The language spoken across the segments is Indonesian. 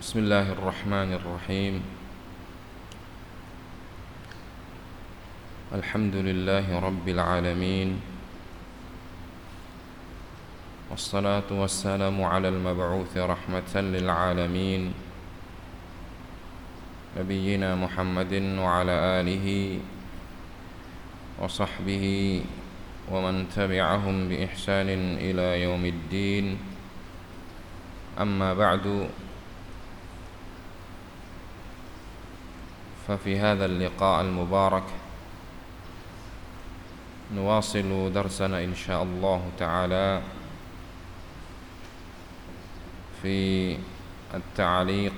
بسم الله الرحمن الرحيم. الحمد لله رب العالمين، والصلاة والسلام على المبعوث رحمة للعالمين نبينا محمد وعلى آله وصحبه ومن تبعهم بإحسان إلى يوم الدين. أما بعد، ففي هذا اللقاء المبارك نواصل درسنا إن شاء الله تعالى في التعليق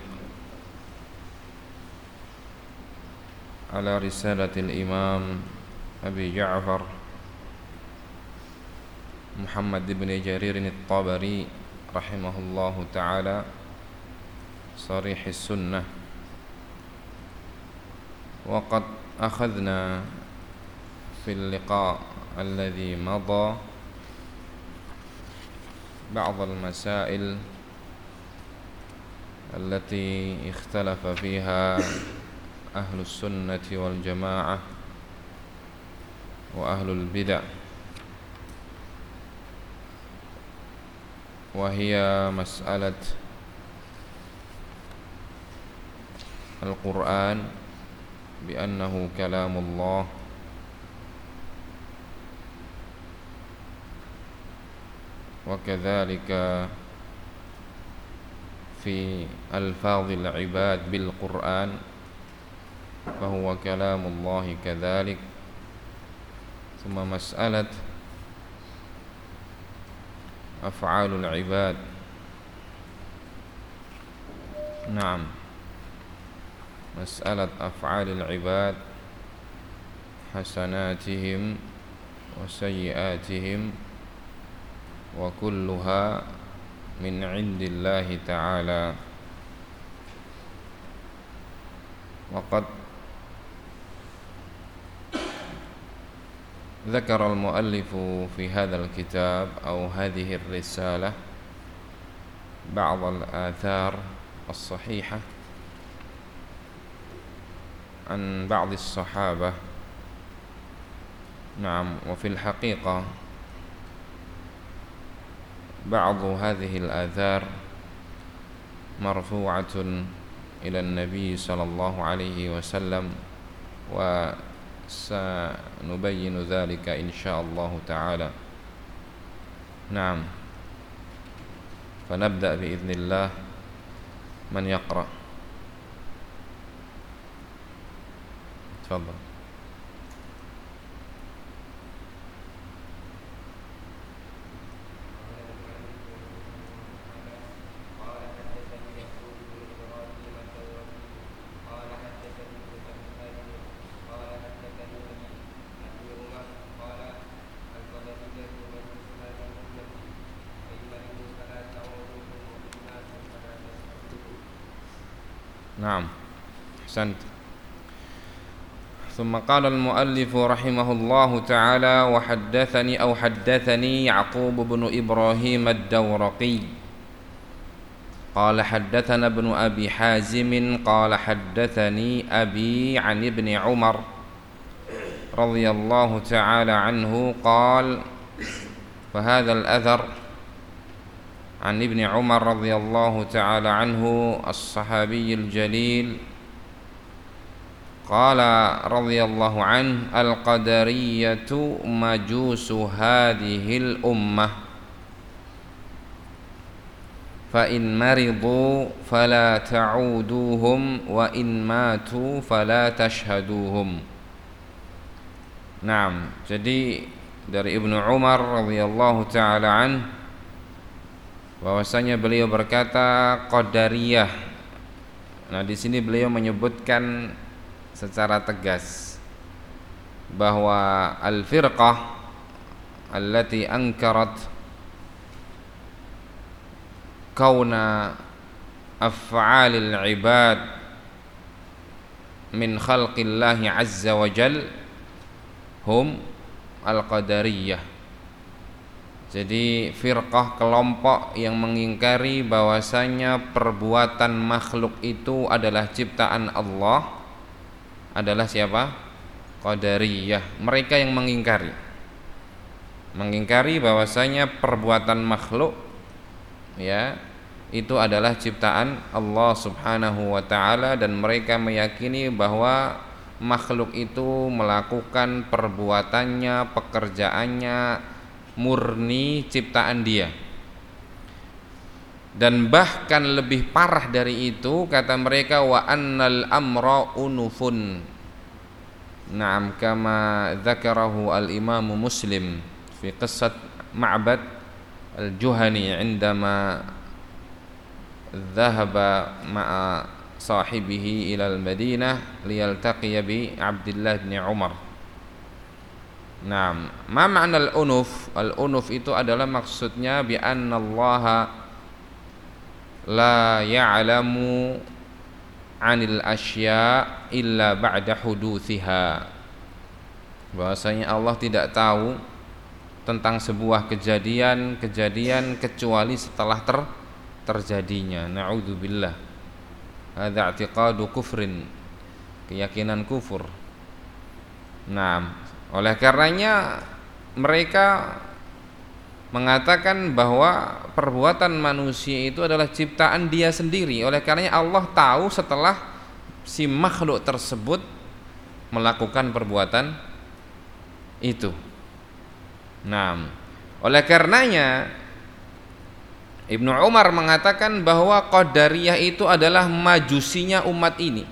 على رسالة الإمام أبي جعفر محمد بن جرير الطبري رحمه الله تعالى صريح السنة. وقد أخذنا في اللقاء الذي مضى بعض المسائل التي اختلف فيها أهل السنة والجماعة وأهل البدع، وهي مسألة القرآن بأنه كلام الله، وكذلك في ألفاظ العباد بالقرآن فهو كلام الله كذلك. ثم مسألة أفعال العباد، نعم، مسألة أفعال العباد حسناتهم وسيئاتهم وكلها من عند الله تعالى. وقد ذكر المؤلف في هذا الكتاب أو هذه الرسالة بعض الآثار الصحيحة عن بعض الصحابة، نعم، وفي الحقيقة بعض هذه الآثار مرفوعة إلى النبي صلى الله عليه وسلم، وسنبين ذلك إن شاء الله تعالى. نعم، فنبدأ بإذن الله. من يقرأ؟ تفضل. نعم، أحسنت. ثم قال المؤلف رحمه الله تعالى: حدثني يعقوب بن إبراهيم الدورقي قال حدثنا ابن أبي حازم قال حدثني أبي عن ابن عمر رضي الله تعالى عنه قال: فهذا الأثر عن ابن عمر رضي الله تعالى عنه الصحابي الجليل قال رضي الله عنه: القدرية مجوس هذه الأمة، فإن مرضوا فلا تعودوهم، وإن ماتوا فلا تشهدوهم. Nah, jadi dari Ibnu Umar radhiyallahu taala anhu bahwasanya beliau berkata Qadariyah. Nah, di sini beliau menyebutkan secara tegas bahwa al-firqah allati ankarat kauna af'alil ibad min khalqillahi azza wa jal hum al-qadariyah. Jadi firqah, kelompok yang mengingkari bahwasanya perbuatan makhluk itu adalah ciptaan Allah adalah siapa? Qadariyah. Mereka yang mengingkari bahwasanya perbuatan makhluk ya itu adalah ciptaan Allah Subhanahu wa taala, dan mereka meyakini bahwa makhluk itu melakukan perbuatannya, pekerjaannya murni ciptaan Dia. Dan bahkan lebih parah dari itu, kata mereka, wa annal amra unufun. Naam, kama dzakarahu al-Imam Muslim fi qissat Ma'bad al-Juhani indama dhahaba ma'a sahibihi ila al-Madinah liyaltaqiya bi Abdullah bin Umar. Naam, ma ma'na al-unuf? Al-unuf itu adalah maksudnya bi anna Allah la ya'lamu 'anil asya' illa ba'da huduthiha. Bahwasanya Allah tidak tahu tentang sebuah kejadian kecuali setelah terjadinya. Na'udzubillah. Hadza i'tiqadu kufrin, keyakinan kufur. Nah, oleh karenanya mereka mengatakan bahwa perbuatan manusia itu adalah ciptaan Dia sendiri. Oleh karenanya Allah tahu setelah si makhluk tersebut melakukan perbuatan itu. Nah, oleh karenanya Ibnu Umar mengatakan bahwa Qadariyah itu adalah majusinya umat ini.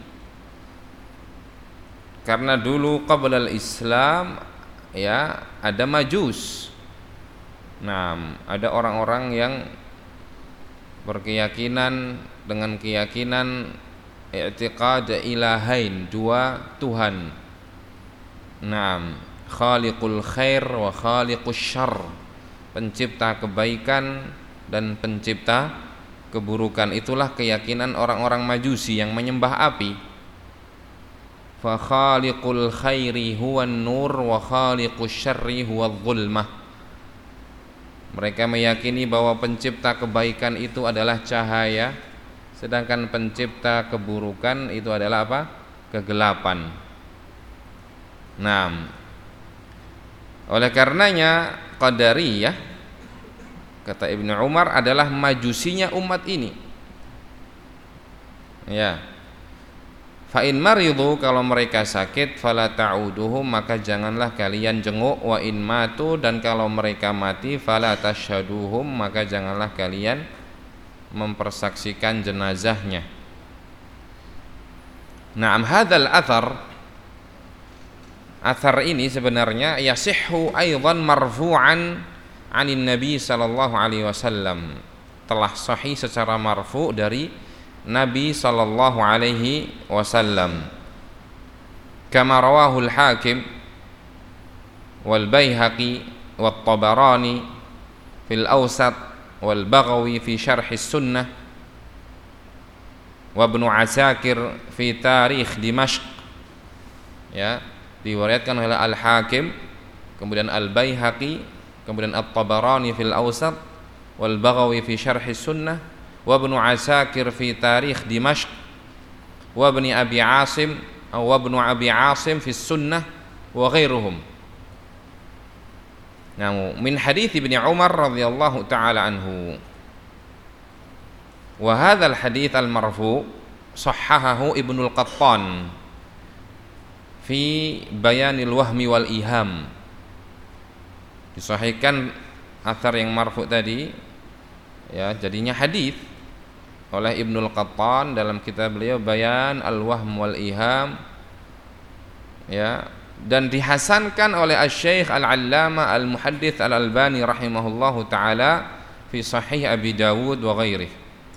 Karena dulu qabla al-Islam ya ada majus. Nah, ada orang-orang yang berkeyakinan dengan keyakinan i'tiqad ilahain, dua Tuhan. Nah, khaliqul khair wa khaliqus syarr, pencipta kebaikan dan pencipta keburukan. Itulah keyakinan orang-orang Majusi yang menyembah api. Fa khaliqul khairi huwan nur wa khaliqus syarri huwadz zulmah. Mereka meyakini bahwa pencipta kebaikan itu adalah cahaya, sedangkan pencipta keburukan itu adalah apa? Kegelapan. Nah, oleh karenanya Qadariyah, kata Ibnu Umar, adalah majusinya umat ini. Ya. Fa in maridu, kalau mereka sakit, fala ta'uduhum, maka janganlah kalian jenguk. Wa in matu, dan kalau mereka mati, fala tashhaduhum, maka janganlah kalian mempersaksikan jenazahnya. Na'am, hadzal athar ini sebenarnya yasihhu aidan marfu'an 'anin Nabi sallallahu alaihi wasallam, telah sahih secara marfu' dari Nabi sallallahu alaihi wasallam. Kama rawahu al-Hakim wal Baihaqi wat Tabarani fil Awsat wal Baghawi fi Syarh as-Sunnah wa Ibnu Asakir fi Tarikh Dimashq. Ya, diriwayatkan oleh Al-Hakim, kemudian Al-Baihaqi, kemudian At-Tabarani fil Awsat wal Baghawi fi Syarh as-Sunnah wa Ibnu Asakir fi Tarikh Dimashq wa Ibnu Abi Asim fi Sunnah wa ghairuhum. Namu min hadits Ibnu Umar radhiyallahu taala anhu. Wa hadzal hadits al-marfu' sahhahahu Ibnu al-Qattan fi Bayanil Wahmi wal Iham. Disahihkan athar yang marfu' tadi, ya, jadinya hadis oleh Ibnul Qattan dalam kitab beliau Bayan al-Wahm wal Iham, ya, dan dihasankan oleh Asy-Syaikh Al-Allamah Al-Muhaddits Al-Albani rahimahullahu taala fi Sahih Abi Dawud wa ghairihi.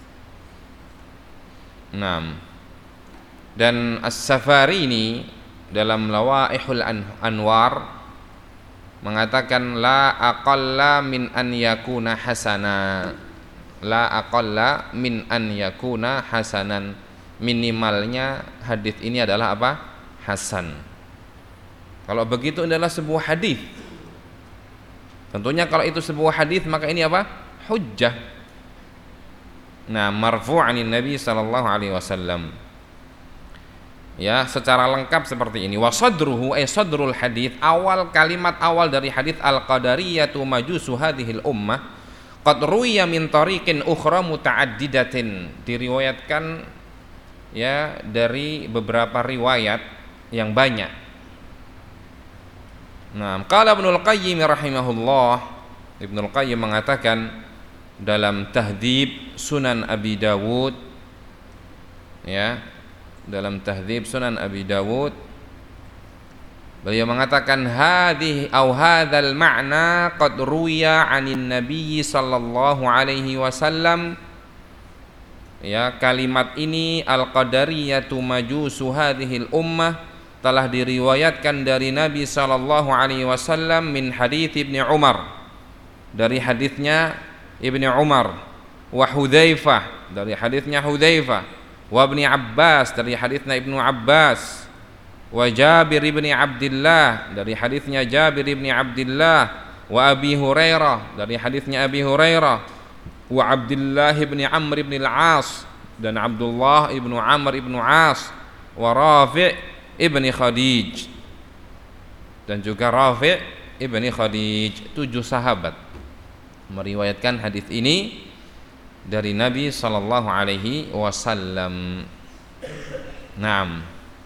Naam. Dan As-Safarini dalam Lawaihul Anwar mengatakan la aqalla min an yakuna hasana. La aqalla min an yakuna hasanan, minimalnya hadis ini adalah apa? Hasan. Kalau begitu adalah sebuah hadis Tentunya kalau itu sebuah hadis maka ini apa? Hujjah. Nah, marfu'anin Nabi sallallahu alaihi wasallam. Ya, secara lengkap seperti ini. Wa sadruhu ay sadrul hadits, awal kalimat awal dari hadits al-qadariyatu majusu hadhil ummah qad ruwiya min tariqin ukhra muta'addidatin, diriwayatkan ya dari beberapa riwayat yang banyak. Nah, qala Ibnul Qayyim rahimahullah, Ibnul Qayyim mengatakan dalam Tahdhib Sunan Abi Dawud, ya, dalam Tahdhib Sunan Abi Dawud, beliau mengatakan hadhihi au hadzal ma'na qad ruwiya 'anin nabiy sallallahu alaihi wasallam. Ya, kalimat ini al-qadariyatu majusu hadhil ummah telah diriwayatkan dari Nabi sallallahu alaihi wasallam min hadits Ibnu Umar, dari hadisnya Ibnu Umar, wa Hudzaifah, dari hadisnya Hudzaifah, wa Ibnu Abbas, dari hadisnya Ibnu Abbas, wa Jabir ibni Abdullah, dari hadisnya Jabir ibni Abdullah, wa Abi Hurairah, dari hadisnya Abi Hurairah, wa Abdullah ibni Amr ibn al-As, dan Abdullah ibnu Amr ibnu As, wa Rafi' ibni Khadij, dan juga Rafi' ibni Khadij. 7 sahabat meriwayatkan hadis ini dari Nabi sallallahu alaihi wasallam. Naam.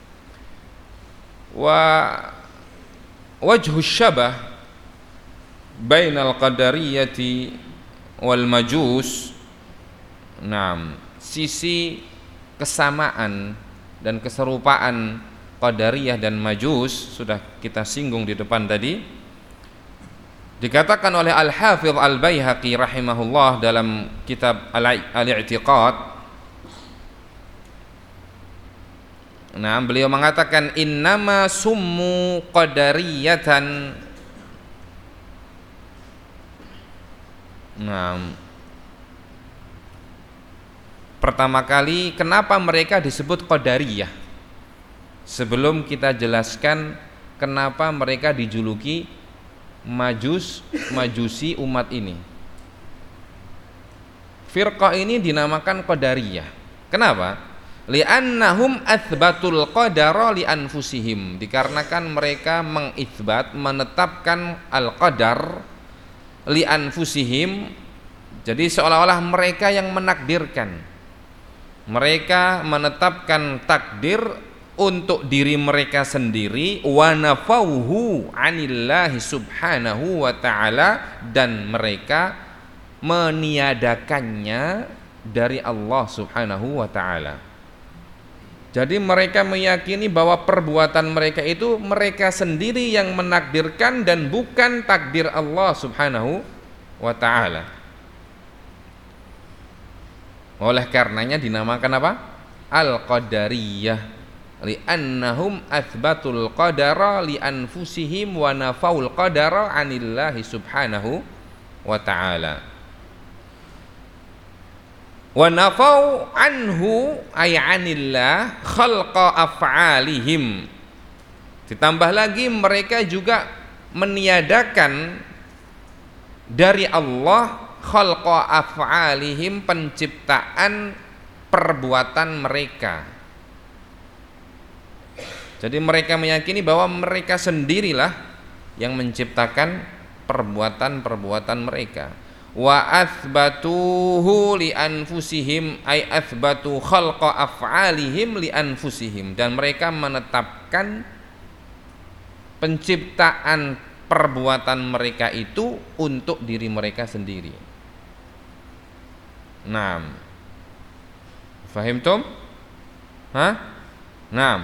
Wa wajhu syabah bainal qadariyati wal majus. Naam, sisi kesamaan dan keserupaan qadariyah dan majus sudah kita singgung di depan tadi. Dikatakan oleh Al-Hafidh Al-Baihaqi rahimahullah dalam kitab Al-I'tiqad. Nah, beliau mengatakan innama summu qadariyatan. Nah, pertama kali kenapa mereka disebut qadariyah? Sebelum kita jelaskan kenapa mereka dijuluki majusi umat ini. Firqah ini dinamakan qadariyah. Kenapa? Li'annahum athbatul qadara li anfusihim, dikarenakan mereka mengitsbat, menetapkan al-qadar li anfusihim. Jadi seolah-olah mereka yang menakdirkan, mereka menetapkan takdir untuk diri mereka sendiri, wa nafauhu 'anillahi subhanahu wa ta'ala, dan mereka meniadakannya dari Allah subhanahu wa ta'ala. Jadi mereka meyakini bahwa perbuatan mereka itu mereka sendiri yang menakdirkan dan bukan takdir Allah subhanahu wa ta'ala. Oleh karenanya dinamakan apa? Al-Qadariyah, li'annahum athbatul qadara li anfusihim wa nafaul qadara 'anillahi subhanahu wa ta'ala. Wa nafau anhu ay 'anillah khalqa af'alihim. Ditambah lagi mereka juga meniadakan dari Allah khalqa af'alihim, penciptaan perbuatan mereka. Jadi mereka meyakini bahwa mereka sendirilah yang menciptakan perbuatan-perbuatan mereka. Wa athbatuhu li anfusihim ay athbatu khalqa af'alihim li anfusihim, dan mereka menetapkan penciptaan perbuatan mereka itu untuk diri mereka sendiri. Naam. Fahimtum? Hah? Naam.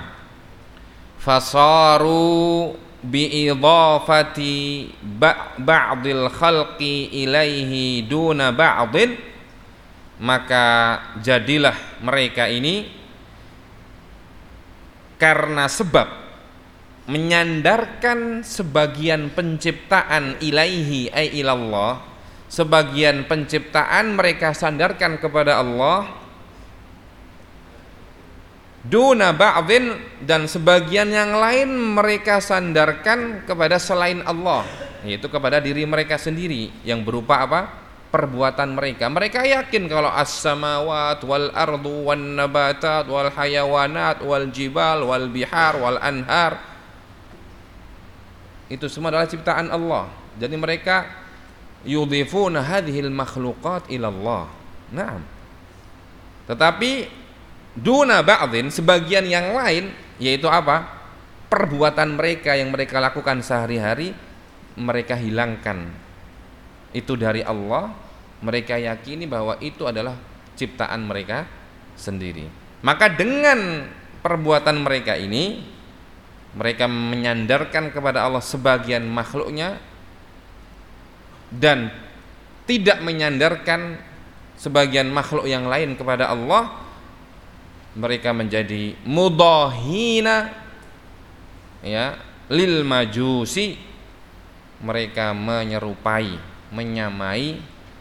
Fasaru biidhafati ba'dil khalqi ilaihi duna ba'din, maka jadilah mereka ini karena sebab menyandarkan sebagian penciptaan ilaihi ay ilallah, sebagian penciptaan mereka sandarkan kepada Allah, duna ba'dhin, dan sebagian yang lain mereka sandarkan kepada selain Allah. yaitu kepada diri mereka sendiri yang berupa apa? Perbuatan mereka. Mereka yakin kalau as-samawat wal ardu wan nabatat wal hayawanat wal jibal wal bihar wal anhar itu semua adalah ciptaan Allah. Jadi mereka yudhifuna hadhil makhluqat ila Allah. Naam. Tetapi duna ba'dhin, sebagian yang lain, yaitu apa? Perbuatan mereka yang mereka lakukan sehari-hari mereka hilangkan itu dari Allah. Mereka yakini bahwa itu adalah ciptaan mereka sendiri. Maka dengan perbuatan mereka ini mereka menyandarkan kepada Allah sebagian makhluknya dan tidak menyandarkan sebagian makhluk yang lain kepada Allah. Mereka menjadi mudahina ya lil majusi, mereka menyerupai, menyamai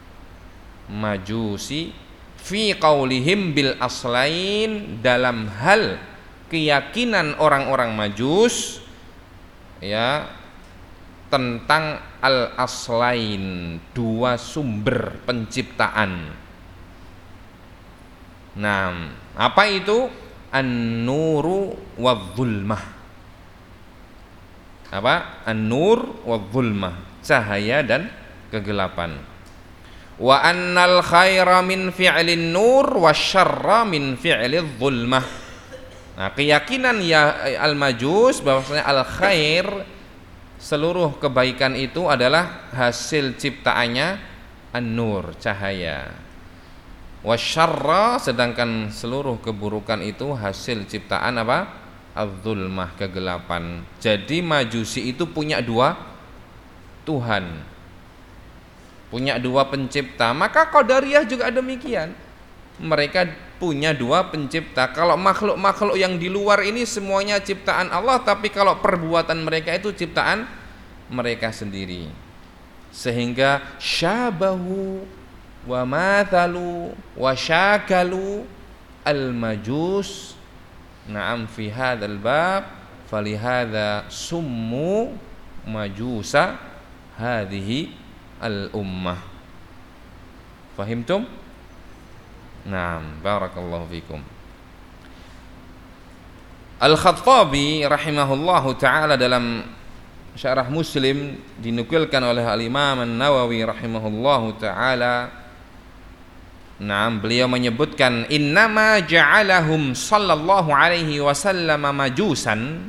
majusi fi qaulihim bil aslain, dalam hal keyakinan orang-orang Majus ya tentang al aslain, dua sumber penciptaan. Nah, apa itu? An-nuru wadh-dhulmah. Apa? An-nur wadh-dhulmah, cahaya dan kegelapan. Wa annal khaira min fi'lin nur wasyarra min fi'lidh dhulmah. Nah, keyakinan ya al-Majus bahwasanya al-khair, seluruh kebaikan itu adalah hasil ciptaannya an-nur, cahaya. Wasyarra, sedangkan seluruh keburukan itu hasil ciptaan apa? Az-zulmah, kegelapan. Jadi Majusi itu punya dua Tuhan, punya dua pencipta. Maka Qadariyah juga demikian, mereka punya dua pencipta. Kalau makhluk-makhluk yang di luar ini semuanya ciptaan Allah, tapi kalau perbuatan mereka itu ciptaan mereka sendiri. Sehingga syabahu wa mathalu wa syakalu al-majus na'am fi hadzal bab falihadza summu majusa hadhihi al-ummah. Fahimtum? Naam, barakallahu fikum. Al-Khattabi rahimahullahu taala dalam Syarah Muslim dinukilkan oleh al-Imam An-Nawawi rahimahullahu taala. Naam, beliau menyebutkan innama ja'alahum sallallahu alaihi wasallam majusan.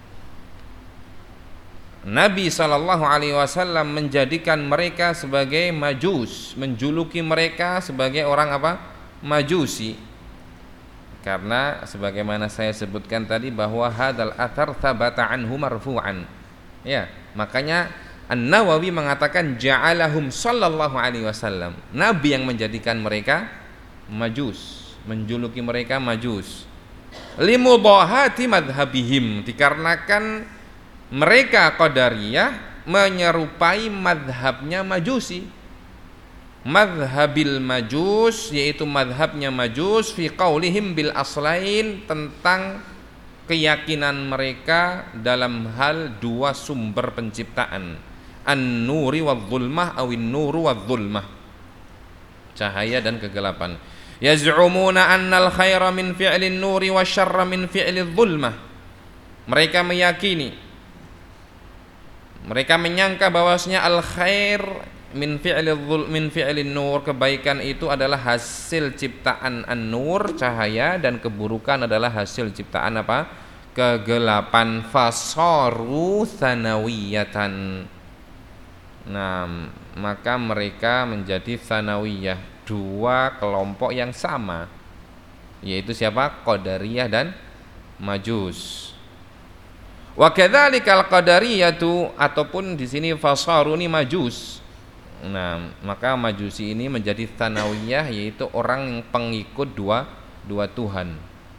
Nabi sallallahu alaihi wasallam menjadikan mereka sebagai majus, menjuluki mereka sebagai orang apa? Majusi. Karena sebagaimana saya sebutkan tadi bahwa hadzal athar thabata anhu marfu'an. Ya, makanya An-Nawawi mengatakan ja'alahum sallallahu alaihi wasallam. Nabi yang menjadikan mereka majus, menjuluki mereka majus. Limudahati madhabihim, dikarenakan mereka Qadariyah menyerupai madhabnya Majusi. Madhabil majus, yaitu madhabnya Majus fi qaulihim bil aslain, tentang keyakinan mereka dalam hal dua sumber penciptaan, an-nuri wadh-dhulmah awin nuru wadh-dhulmah, cahaya dan kegelapan. Yaz'umuna annal khaira min fi'lin nuri wasyarra min fi'lidh dhulmah. Mereka meyakini, mereka menyangka bahwasanya al-khair min fi'lin nur, kebaikan itu adalah hasil ciptaan an-nur, cahaya, dan keburukan adalah hasil ciptaan apa? Kegelapan. Fasaru tsanawiyatan. Nah, maka mereka menjadi tsanawiyah, dua kelompok yang sama, yaitu siapa? Qadariyah dan Majus. Wa kadzalikal qadariyatu, ataupun di sini fasaru ini Majus. Nah, maka Majusi ini menjadi tsanawiyah, yaitu orang yang pengikut dua Tuhan.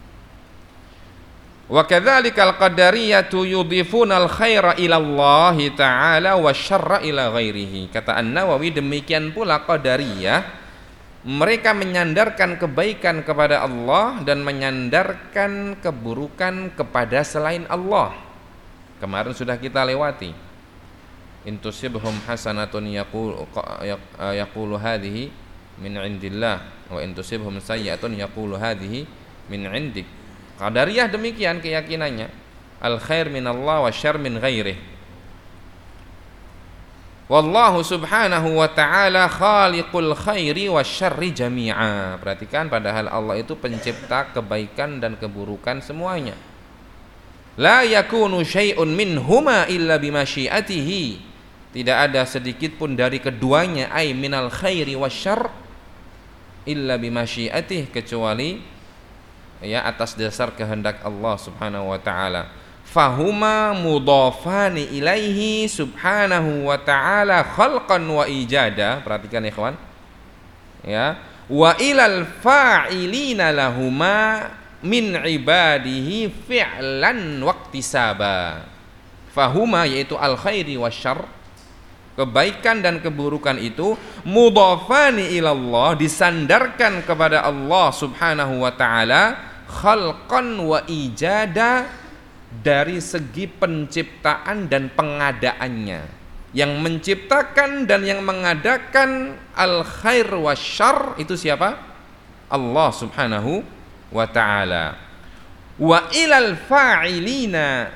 Wa kadzalikal qadariyatu yudhifuna al-khaira ila Allah ta'ala wa syarra ila ghairihi. Kata An-Nawawi, demikian pula Qadariyah, mereka menyandarkan kebaikan kepada Allah dan menyandarkan keburukan kepada selain Allah. Kemarin sudah kita lewati. intusibhum hasanatun yaqulu hadhihi min indillah wa intusibhum sayyi'atun yaqulu hadhihi min indik. Qadariyah demikian keyakinannya, al khair minallah wa syarr min ghairih. Wallahu subhanahu wa ta'ala khaliqul khairi wasyarri jami'a. Perhatikan, padahal Allah itu pencipta kebaikan dan keburukan semuanya. La yakunu syai'un minhuma illa bimasyiatihi. Tidak ada sedikit pun dari keduanya, ai minal khairi wasyarr, illa bimasyiatihi, kecuali ya atas dasar kehendak Allah subhanahu wa ta'ala. Fahuma mudhafani ilaihi subhanahu wa ta'ala khalqan wa ijada. Perhatikan ya ikhwan ya, wa ilal fa'ilina lahuma min ibadihi fi'lan waqtisaba. Fahuma, yaitu al khairi wasyarr, kebaikan dan keburukan itu, mudhafani ilallah, disandarkan kepada Allah subhanahu wa ta'ala, khalqan wa ijada, dari segi penciptaan dan pengadaannya. Yang menciptakan dan yang mengadakan al khair wasyarr itu siapa? Allah subhanahu wa ta'ala. Wa ilal fa'ilina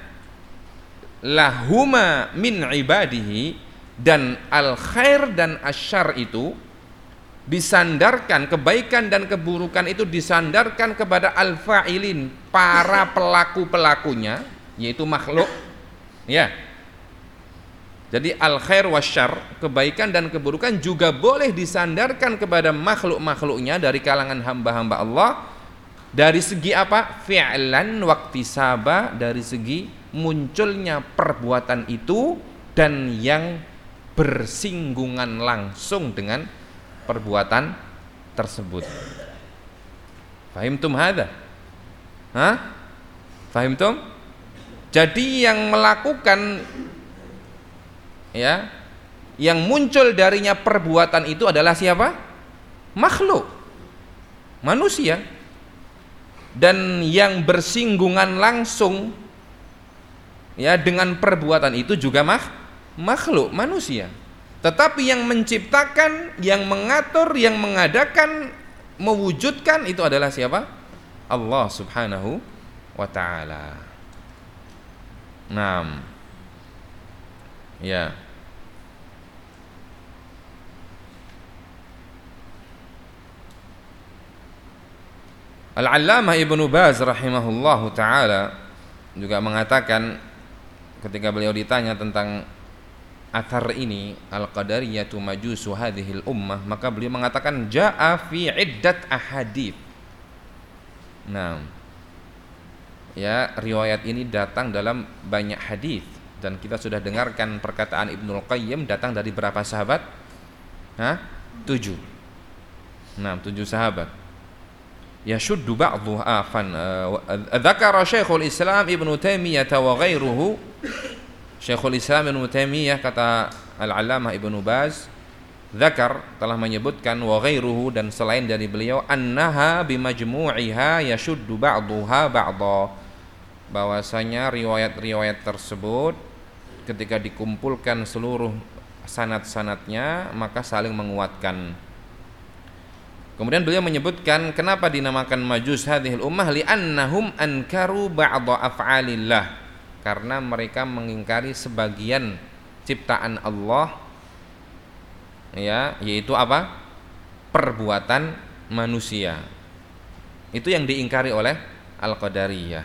lahuma min ibadihi, dan al khair dan asyarr itu disandarkan, kebaikan dan keburukan itu disandarkan kepada al fa'ilin, para pelaku-pelakunya, yaitu makhluk ya. Jadi al khair wasyarr, kebaikan dan keburukan juga boleh disandarkan kepada makhluk-makhluknya dari kalangan hamba-hamba Allah. Dari segi apa? Fi'lan waqtisaba, dari segi munculnya perbuatan itu dan yang bersinggungan langsung dengan perbuatan tersebut. Fahimtum hadza? Fahimtum? Jadi yang melakukan ya, yang muncul darinya perbuatan itu adalah siapa? Makhluk, manusia. Dan yang bersinggungan langsung ya dengan perbuatan itu juga makhluk, manusia. Tetapi yang menciptakan, yang mengatur, yang mengadakan, mewujudkan itu adalah siapa? Allah subhanahu wa ta'ala. Naam. Ya. Al-Allamah Ibnu Baz rahimahullahu ta'ala juga mengatakan, ketika beliau ditanya tentang athar ini, al-qadariyatu majusu hadhil ummah, maka beliau mengatakan jaa fi iddat ahadits. Nah, ya, riwayat ini datang dalam banyak hadis, dan kita sudah dengarkan perkataan Ibnul Qayyim datang dari berapa sahabat? 7. 7 sahabat. Yashuddu ba'dhuha dzakara Syekhul Islam Ibnu Taimiyah wa ghairuhu. Syekhul Islam Ibnu Taimiyah, kata Al-Allamah Ibnu Baz, dzakar, telah menyebutkan, wa ghairuhu, dan selain dari beliau, annaha bimajmu'iha yashuddu ba'dhuha ba'dha, bahwasanya riwayat-riwayat tersebut ketika dikumpulkan seluruh sanad-sanadnya maka saling menguatkan. Kemudian beliau menyebutkan kenapa dinamakan majus hadhil ummah, li'annahum ankaru ba'dha af'alillah, karena mereka mengingkari sebagian ciptaan Allah ya, yaitu apa? Perbuatan manusia. Itu yang diingkari oleh Al-Qadariyah.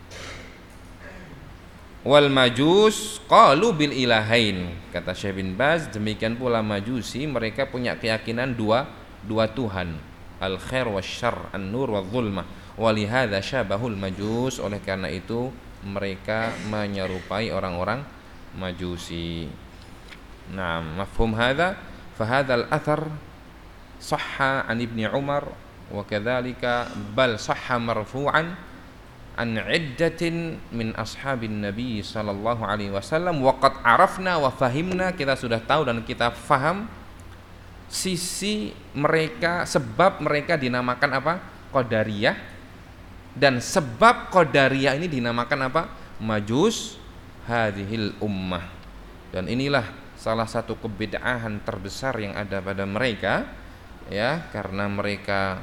Wal majus qalu bil ilahain, kata Syekh bin Baz, demikian pula Majusi, mereka punya keyakinan dua Tuhan, al khair wasyarr, an-nur wadh-dhulmah, walihadza syabahul majus, oleh karena itu mereka menyerupai orang-orang Majusi. Nah, mafhum hadza? Fa hadzal athar sahha an Ibnu Umar wa kadzalika bal sahha marfu'an an iddatin min ashabin Nabi sallallahu alaihi wasallam, wa qad arafna wa fahimna, kita sudah tahu dan kita faham sisi mereka, sebab mereka dinamakan apa? Qadariyah. Dan sebab Qadariyah ini dinamakan apa? Majus hadhil ummah. Dan inilah salah satu kebid'ahan terbesar yang ada pada mereka, ya, karena mereka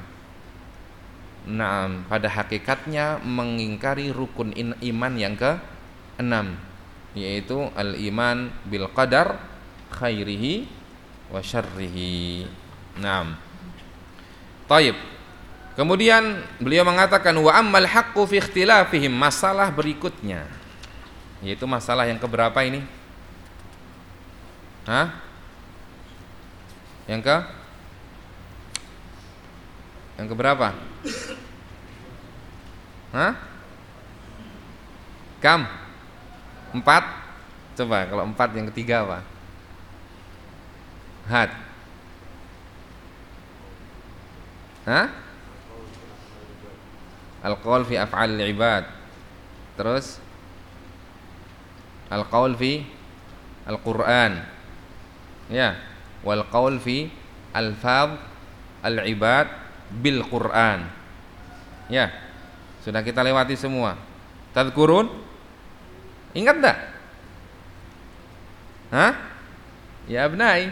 pada hakikatnya mengingkari rukun iman yang ke-6, yaitu al-iman bil qadar khairihi wa syarrihi. Naam. Taib. Kemudian beliau mengatakan wa ammal haqqu fi ikhtilafihim, masalah berikutnya, yaitu masalah yang keberapa ini? Yang keberapa? Kam? 4? Coba kalau 4 yang ketiga apa? Had. Al-qaul fi af'alil ibad. Terus al-qaul fi al-Qur'an. Ya, wal qaul fi alfaz al-ibad bil Qur'an. Ya, sudah kita lewati semua. Tadhkurun? Ingat enggak? Ya abnai.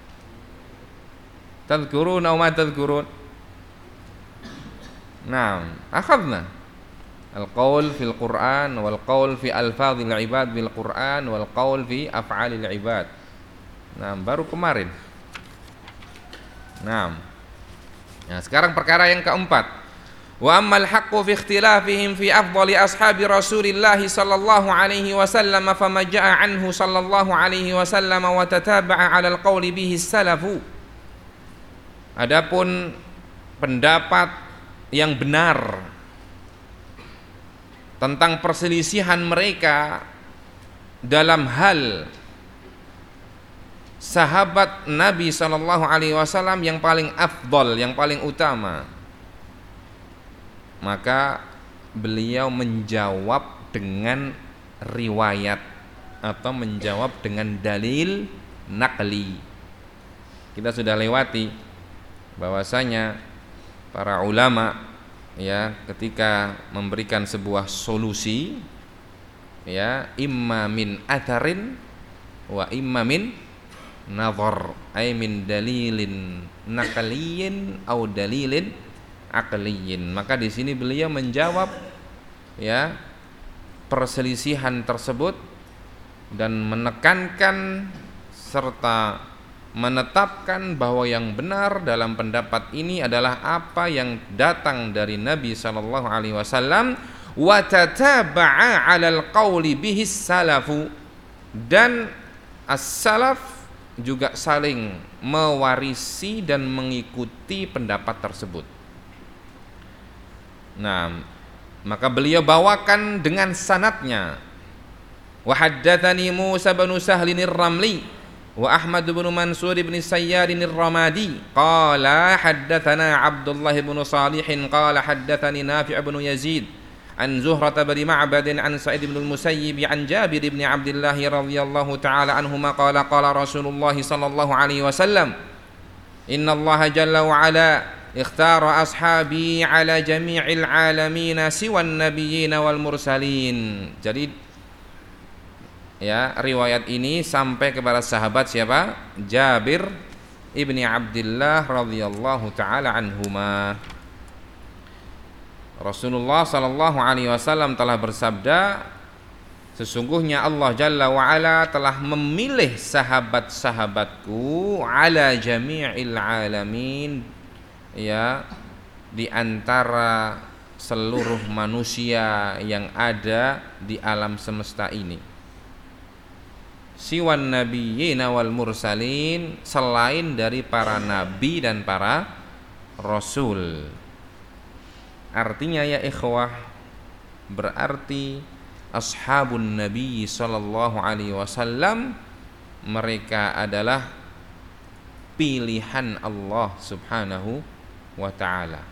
Tadhkurun aw ma tadhkurun? Naam, akhadna al-qaul fil Qur'an wal qaul fi alfazil ibad bil Qur'an wal qaul fi af'alil ibad. Naam, baru kemarin. Naam. Nah, sekarang perkara yang keempat. Wa ammal haqqu fi ikhtilafihim fi afdali ashabi Rasulillah sallallahu alaihi wasallam fama jaa'a anhu sallallahu alaihi wasallam wa tataba'a 'ala al-qauli bihi salafu. Adapun pendapat yang benar tentang perselisihan mereka dalam hal sahabat Nabi sallallahu alaihi wasallam yang paling afdal, yang paling utama, maka beliau menjawab dengan riwayat atau menjawab dengan dalil naqli. Kita sudah lewati bahwasanya para ulama, ya, ketika memberikan sebuah solusi, ya, imma min atharin wa imma min nazar, ay min dalilin naqliyin au dalilin aqliyin. Maka di sini beliau menjawab, ya, perselisihan tersebut dan menekankan serta menetapkan bahwa yang benar dalam pendapat ini adalah apa yang datang dari Nabi sallallahu alaihi wasallam, wa tataba'a 'alal qauli bihi salafu, dan as-salaf juga saling mewarisi dan mengikuti pendapat tersebut. Nah, maka beliau bawakan dengan sanadnya. Wa haddatsani Musa bin Sahlin ar-Ramli wa Ahmad bin Mansur bin Sayyar ar-Ramadi qala haddatsana Abdullah bin Salih qala haddatsani Nafi' bin Yazid an Zuhrah bin Ma'bad an Sa'id bin al-Musayyib an Jabir bin Abdullah radhiyallahu ta'ala anhuma qala qala Rasulullah sallallahu alaihi wasallam inna Allah jalla wa ala ikhtara ashabi ala jami'il alamin siwa an-nabiyyin wal mursalin. Jadi, ya, riwayat ini sampai kepada sahabat siapa? Jabir ibni Abdullah radhiyallahu taala anhuma. Rasulullah sallallahu alaihi wasallam telah bersabda, sesungguhnya Allah Jalla wa Ala telah memilih sahabat-sahabatku ala jami'il alamin, ya, di antara seluruh manusia yang ada di alam semesta ini. Siwan nabiyyin wal mursalin, selain dari para nabi dan para rasul. Artinya, ya ikhwah, berarti ashabun nabi sallallahu alaihi wasallam mereka adalah pilihan Allah subhanahu wa ta'ala,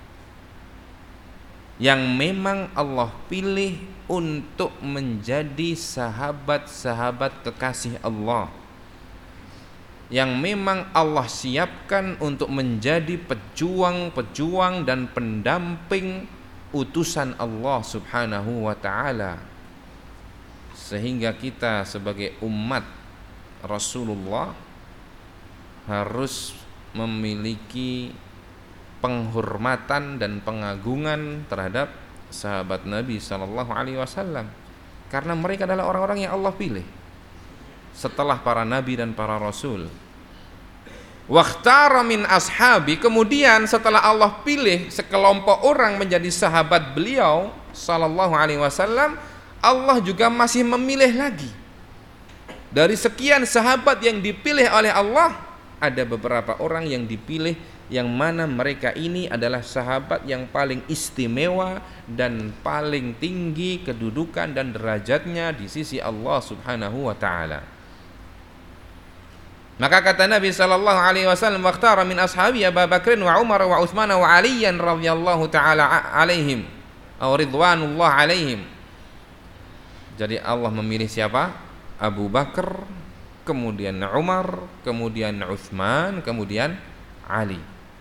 yang memang Allah pilih untuk menjadi sahabat-sahabat kekasih Allah, yang memang Allah siapkan untuk menjadi pejuang-pejuang dan pendamping utusan Allah subhanahu wa ta'ala. Sehingga kita sebagai umat Rasulullah harus memiliki penghormatan dan pengagungan terhadap sahabat Nabi sallallahu alaihi wasallam, karena mereka adalah orang-orang yang Allah pilih setelah para nabi dan para rasul. Wakhtara min ashabi, kemudian setelah Allah pilih sekelompok orang menjadi sahabat beliau sallallahu alaihi wasallam, Allah juga masih memilih lagi. Dari sekian sahabat yang dipilih oleh Allah, ada beberapa orang yang dipilih yang mana mereka ini adalah sahabat yang paling istimewa dan paling tinggi kedudukan dan derajatnya di sisi Allah Subhanahu wa taala. Maka kata Nabi sallallahu alaihi wasallam, "Wakhtara min ashabi Abu Bakr wa Umar wa Utsman wa Ali radhiyallahu taala alaihim atau ridwanullah alaihim." Jadi Allah memilih siapa? Abu Bakar, kemudian Umar, kemudian Utsman, kemudian Ali.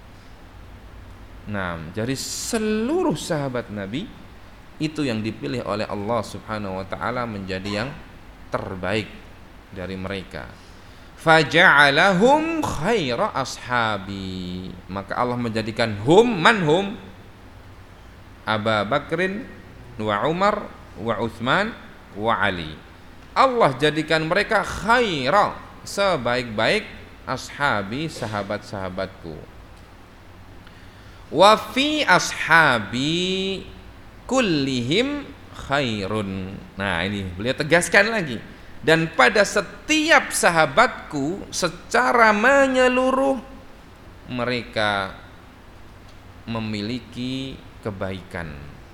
Nah, jadi seluruh sahabat Nabi itu yang dipilih oleh Allah Subhanahu wa taala menjadi yang terbaik dari mereka. Faja'alahum khaira ashabi, maka Allah menjadikan manhum Abu Bakrin wa Umar wa Utsman wa Ali. Allah jadikan mereka khaira, sebaik-baik ashabi, sahabat-sahabatku. Wa fi ashabi kullihim khairun. Nah, ini beliau tegaskan lagi. Dan pada setiap sahabatku secara menyeluruh mereka memiliki kebaikan.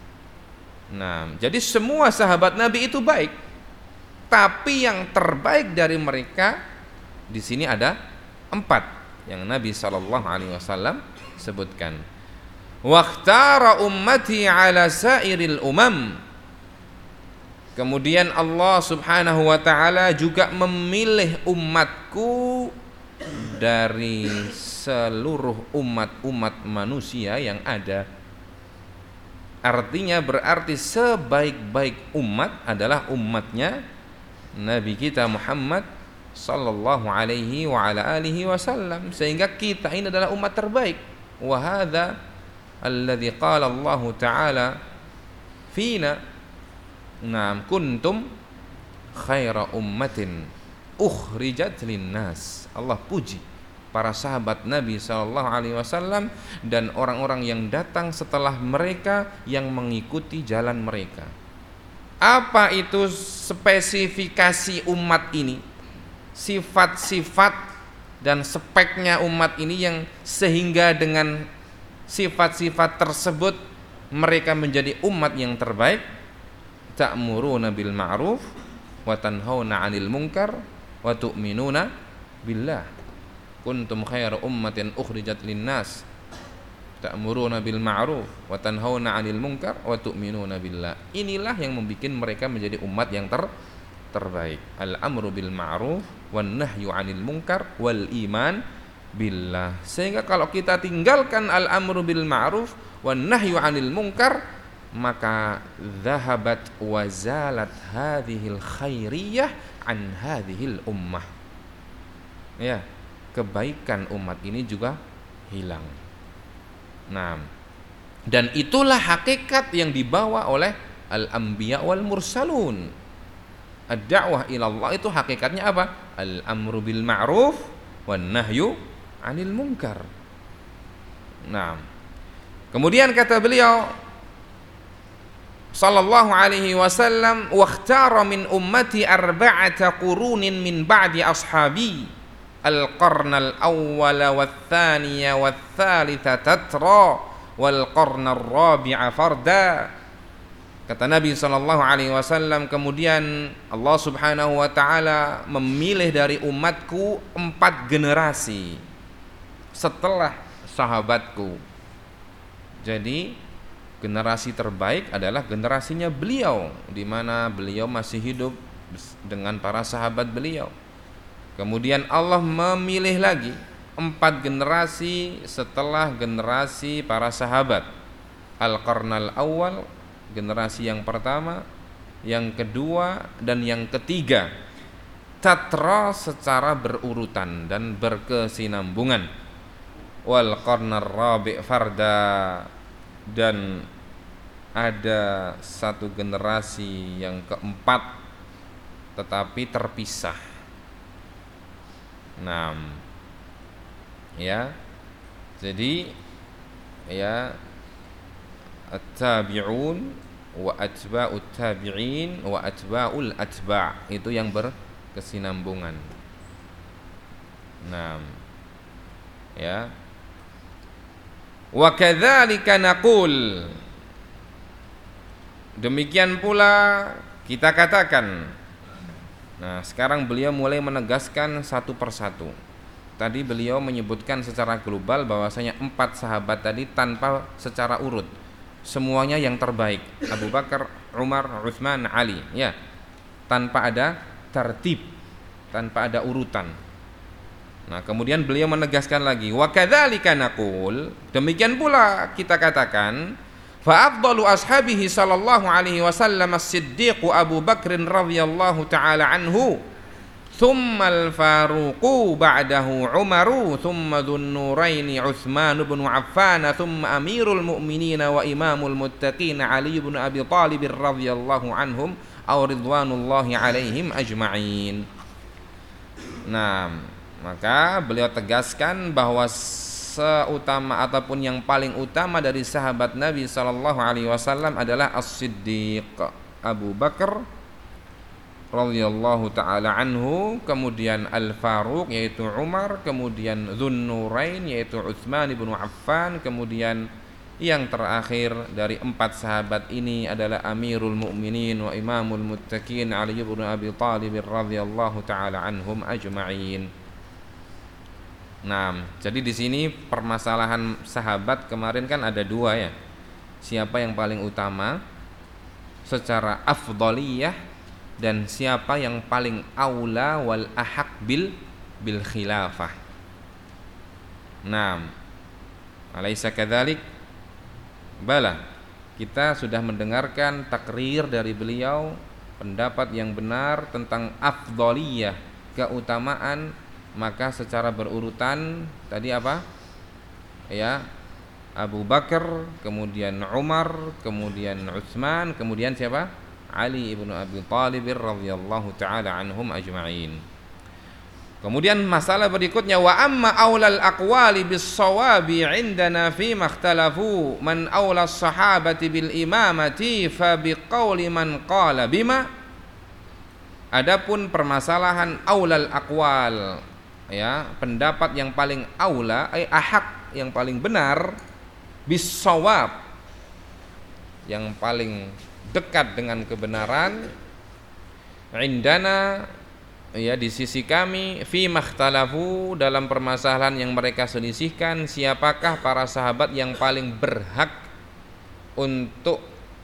Nah, jadi semua sahabat Nabi itu baik, tapi yang terbaik dari mereka di sini ada 4 yang Nabi SAW sebutkan. Wakhtara ummati ala sairil umam. Kemudian Allah Subhanahu wa taala juga memilih umatku dari seluruh umat-umat manusia yang ada. Artinya berarti sebaik-baik umat adalah umatnya Nabi kita Muhammad sallallahu alaihi wa ala alihi wasallam, sehingga kita ini adalah umat terbaik. Wa hadza alladzi qala Allah taala fina, "Naam kuntum khaira ummatin ukhrijat linnas." Allah puji para sahabat Nabi sallallahu alaihi wasallam dan orang-orang yang datang setelah mereka yang mengikuti jalan mereka. Apa itu spesifikasi umat ini? Sifat-sifat dan speknya umat ini yang sehingga dengan sifat-sifat tersebut mereka menjadi umat yang terbaik. Ta'muruna bil ma'ruf wa tanhauna 'anil munkar wa tu'minuna billah. Kuntum khairu ummatin ukhrijat linnas ta'muruna bil ma'ruf wa tanhauna 'anil munkar wa tu'minuna billah. Inilah yang membuat mereka menjadi umat yang terbaik. Al-amru bil ma'ruf wan nahyu 'anil munkar wal iman billah. Sehingga kalau kita tinggalkan al-amru bil ma'ruf wan nahyu 'anil munkar, maka zahabat wa zalat hadhil khairiyah an hadhil ummah. Ya, kebaikan umat ini juga hilang. Nah, dan itulah hakikat yang dibawa oleh al-anbiya wal mursalun. Ad-da'wah ila Allah itu hakikatnya apa? Al-amru bil ma'ruf wan nahyu 'anil munkar. Nah, kemudian kata beliau sallallahu alaihi wasallam, "Wakhtara min ummati arba'ata qurunin min ba'di ashabi, al-qarna al-awwala wath-thaniya wath-thalitha tatra wal qarna ar-rabi'a farda." Kata Nabi sallallahu alaihi wasallam, kemudian Allah Subhanahu wa taala memilih dari umatku 4 generasi setelah sahabatku. Jadi generasi terbaik adalah generasinya beliau, di mana beliau masih hidup dengan para sahabat beliau. Kemudian Allah memilih lagi 4 generasi setelah generasi para sahabat. Al-qarnal awal, generasi yang pertama, yang kedua dan yang ketiga. tatra secara berurutan dan berkesinambungan. Wal qarnar rabi' farda, dan ada satu generasi yang keempat tetapi terpisah. Nah, ya. Jadi ya, at-tabi'un wa atba'ut tabi'in wa atba'ul atba', itu yang berkesinambungan. Nah, ya. Wa kadzalika naqul, demikian pula kita katakan. Nah, sekarang beliau mulai menegaskan satu persatu. Tadi beliau menyebutkan secara global bahwasanya 4 sahabat tadi tanpa secara urut, semuanya yang terbaik, Abu Bakar, Umar, Utsman, Ali, ya, tanpa ada tertib, tanpa ada urutan. Nah, kemudian beliau menegaskan lagi, wa kadzalika naqul, demikian pula kita katakan, fa afdalu ashabihi sallallahu alaihi wasallam as-siddiq Abu Bakr radhiyallahu taala anhu, thumma al-Faruq ba'dahu Umaru, thumma dzun-nuraini Utsman bin Affan, thumma amirul mu'minin wa imamul muttaqin Ali bin Abi Thalib radhiyallahu anhum aw ridwanullahi alaihim ajma'in. Nah, maka beliau tegaskan bahwa seutama ataupun yang paling utama dari sahabat Nabi sallallahu alaihi wasallam adalah As-Siddiq Abu Bakar radhiyallahu taala anhu, kemudian Al-Faruq yaitu Umar, kemudian Dzun-Nurain yaitu Utsman bin Affan, kemudian yang terakhir dari 4 sahabat ini adalah Amirul Mukminin wa Imamul Muttaqin Ali bin Abi Thalib radhiyallahu taala anhum ajma'in. Nah, jadi di sini permasalahan sahabat kemarin kan ada 2 ya. Siapa yang paling utama secara afdhaliyah dan siapa yang paling aula wal ahaq bil khilafah. Nah, alaysa kadzalik? Bala, kita sudah mendengarkan takrir dari beliau, pendapat yang benar tentang afdhaliyah, keutamaan. Maka secara berurutan tadi apa? Ya, Abu Bakar, kemudian Umar, kemudian Utsman, kemudian siapa? Ali ibnu Abi Thalib radhiyallahu taala anhum ajma'in. Kemudian masalah berikutnya, wa amma aulal aqwali bis shawabi indana fi makhtalafu man aula sahabati bil imamati fa biqauli man qala bima. Adapun permasalahan aulal aqwal, ya, pendapat yang paling aula, ahak, yang paling benar, bisawab, yang paling dekat dengan kebenaran, indana, ya, di sisi kami, fi makhtalafu, dalam permasalahan yang mereka selisihkan, siapakah para sahabat yang paling berhak untuk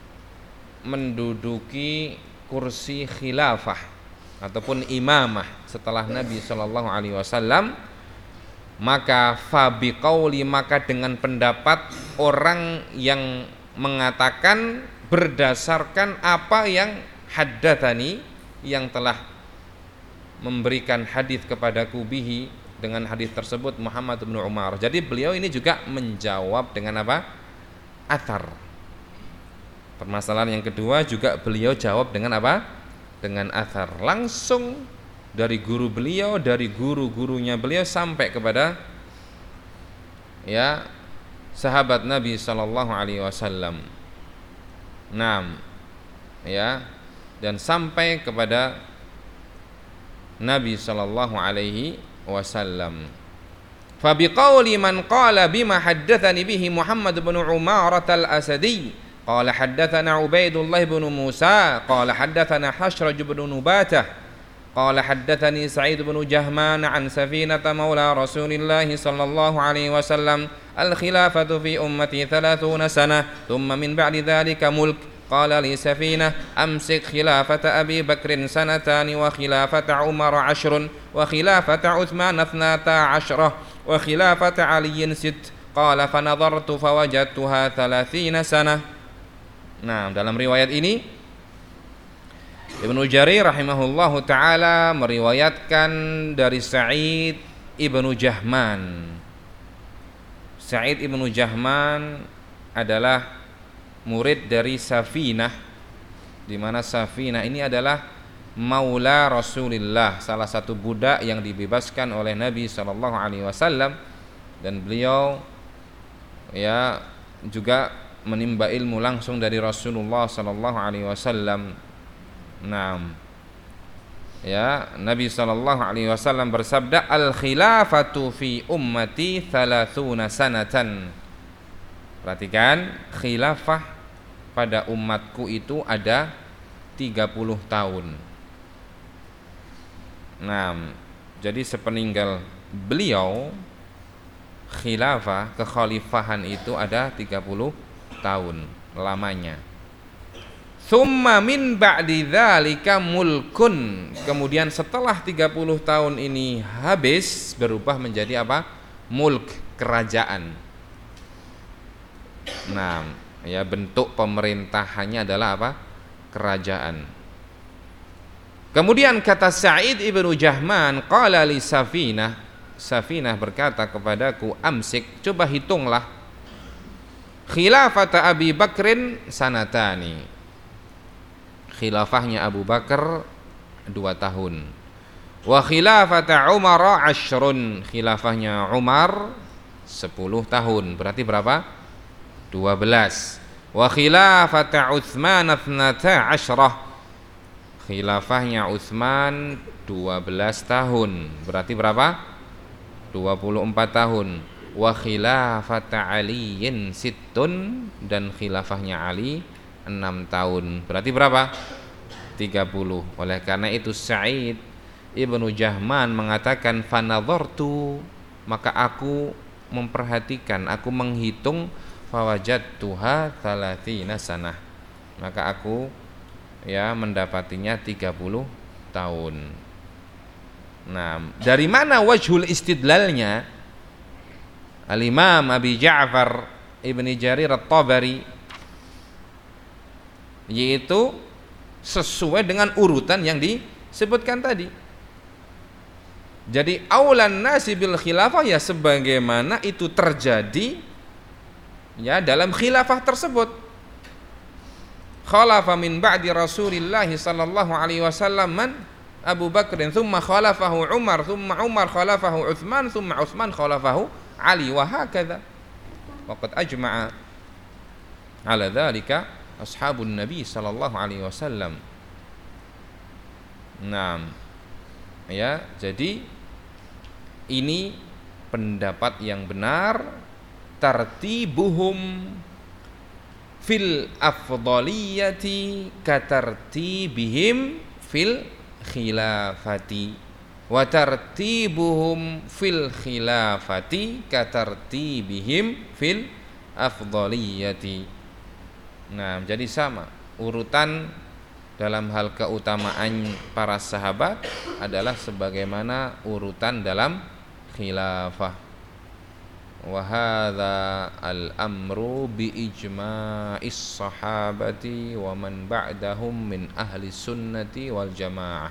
menduduki kursi khilafah ataupun imamah setelah Nabi sallallahu alaihi wasallam, maka fabiqauli, maka dengan pendapat orang yang mengatakan berdasarkan apa yang haddatsani, yang telah memberikan hadis kepadaku bihi, dengan hadis tersebut Muhammad bin Umar. Jadi beliau ini juga menjawab dengan apa? Athar. Permasalahan yang kedua juga beliau jawab dengan apa? Dengan athar, langsung dari guru beliau, dari guru-gurunya beliau sampai kepada, ya, sahabat Nabi sallallahu alaihi wasallam. Naam, ya, dan sampai kepada Nabi sallallahu alaihi wasallam. Fa biqauli man qala bima haddatsani bihi Muhammad bin Umarah al-Asadi qala haddatsana Ubaidullah bin Musa qala haddatsana Hashraj bin Nubatah qala haddatsani Sa'id bin Jahman an Safinata maula Rasulillah sallallahu alaihi wasallam al-khilafatu fi ummati 30 sanah thumma min ba'di dhalika mulk qala li Safinah amsik khilafata Abi Bakrin sanatan wa khilafata Umar 10 wa khilafata Utsman 12 wa khilafata Ali 6 qala fa nadartu fa wajadtuha 30 sanah. Nah, dalam riwayat ini Ibnu Jarir rahimahullahu taala meriwayatkan dari Sa'id ibnu Jahman. Sa'id ibnu Jahman adalah murid dari Safinah, di mana Safinah ini adalah maula Rasulullah, salah satu budak yang dibebaskan oleh Nabi sallallahu alaihi wasallam, dan beliau ya juga menimba ilmu langsung dari Rasulullah sallallahu alaihi wasallam. Naam. Ya, Nabi sallallahu alaihi wasallam bersabda, "Al-khilafatu fi ummati 30 sanatan." Perhatikan, khilafah pada umatku itu ada 30 tahun. Nah, jadi sepeninggal beliau khilafah, kekhalifahan itu ada 30 tahun lamanya. Tsumma min ba'di dzalika mulkun. Kemudian setelah 30 tahun ini habis, berubah menjadi apa? Mulk, kerajaan. Nah, ya, bentuk pemerintahannya adalah apa? Kerajaan. Kemudian kata Sa'id ibnu Jahman, qala li Safinah, Safinah berkata kepadaku, amsik, coba hitunglah khilafata Abi Bakrin sanatani. Khilafahnya Abu Bakar 2 tahun. Wa khilafata Umar 'ashrun. Khilafahnya Umar 10 tahun. Berarti berapa? 12. Wa khilafata Utsman 12. Khilafahnya Utsman 12 tahun. Berarti berapa? 24 tahun. Wa khilafata Aliyin sittun. Dan khilafahnya Ali 6 tahun. Berarti berapa? 30. Oleh karena itu Sa'id ibnu Jahman mengatakan, fanadhartu, maka aku memperhatikan, aku menghitung, fawajadtuha 30 sanah, maka aku ya mendapatinya 30 tahun. Nah, dari mana wajhul istidlalnya? Al-Imam Abi Ja'far Ibni Jarir At-Tabari, yaitu sesuai dengan urutan yang disebutkan tadi. Jadi aulan nasi bil khilafah, ya sebagaimana itu terjadi ya dalam khilafah tersebut. Khalafa min ba'di Rasulillah sallallahu alaihi wasallam man Abu Bakr, thumma khalafahu Umar, thumma Umar khalafahu Utsman, thumma Utsman khalafahu Ali, wa hakadha. Waqad ajma'a ala dzalika ashabun Nabi sallallahu alaihi wasallam. Nah, ya, jadi ini pendapat yang benar, tartibuhum fil afdaliyati katartibihim fil khilafati wa tartibuhum fil khilafati katartibihim fil afdaliyati. Nah, jadi sama, urutan dalam hal keutamaan para sahabat adalah sebagaimana urutan dalam khilafah. Wa hadza al-amru bi ijma'is sahabati wa man ba'dahum min ahli sunnati wal jamaah.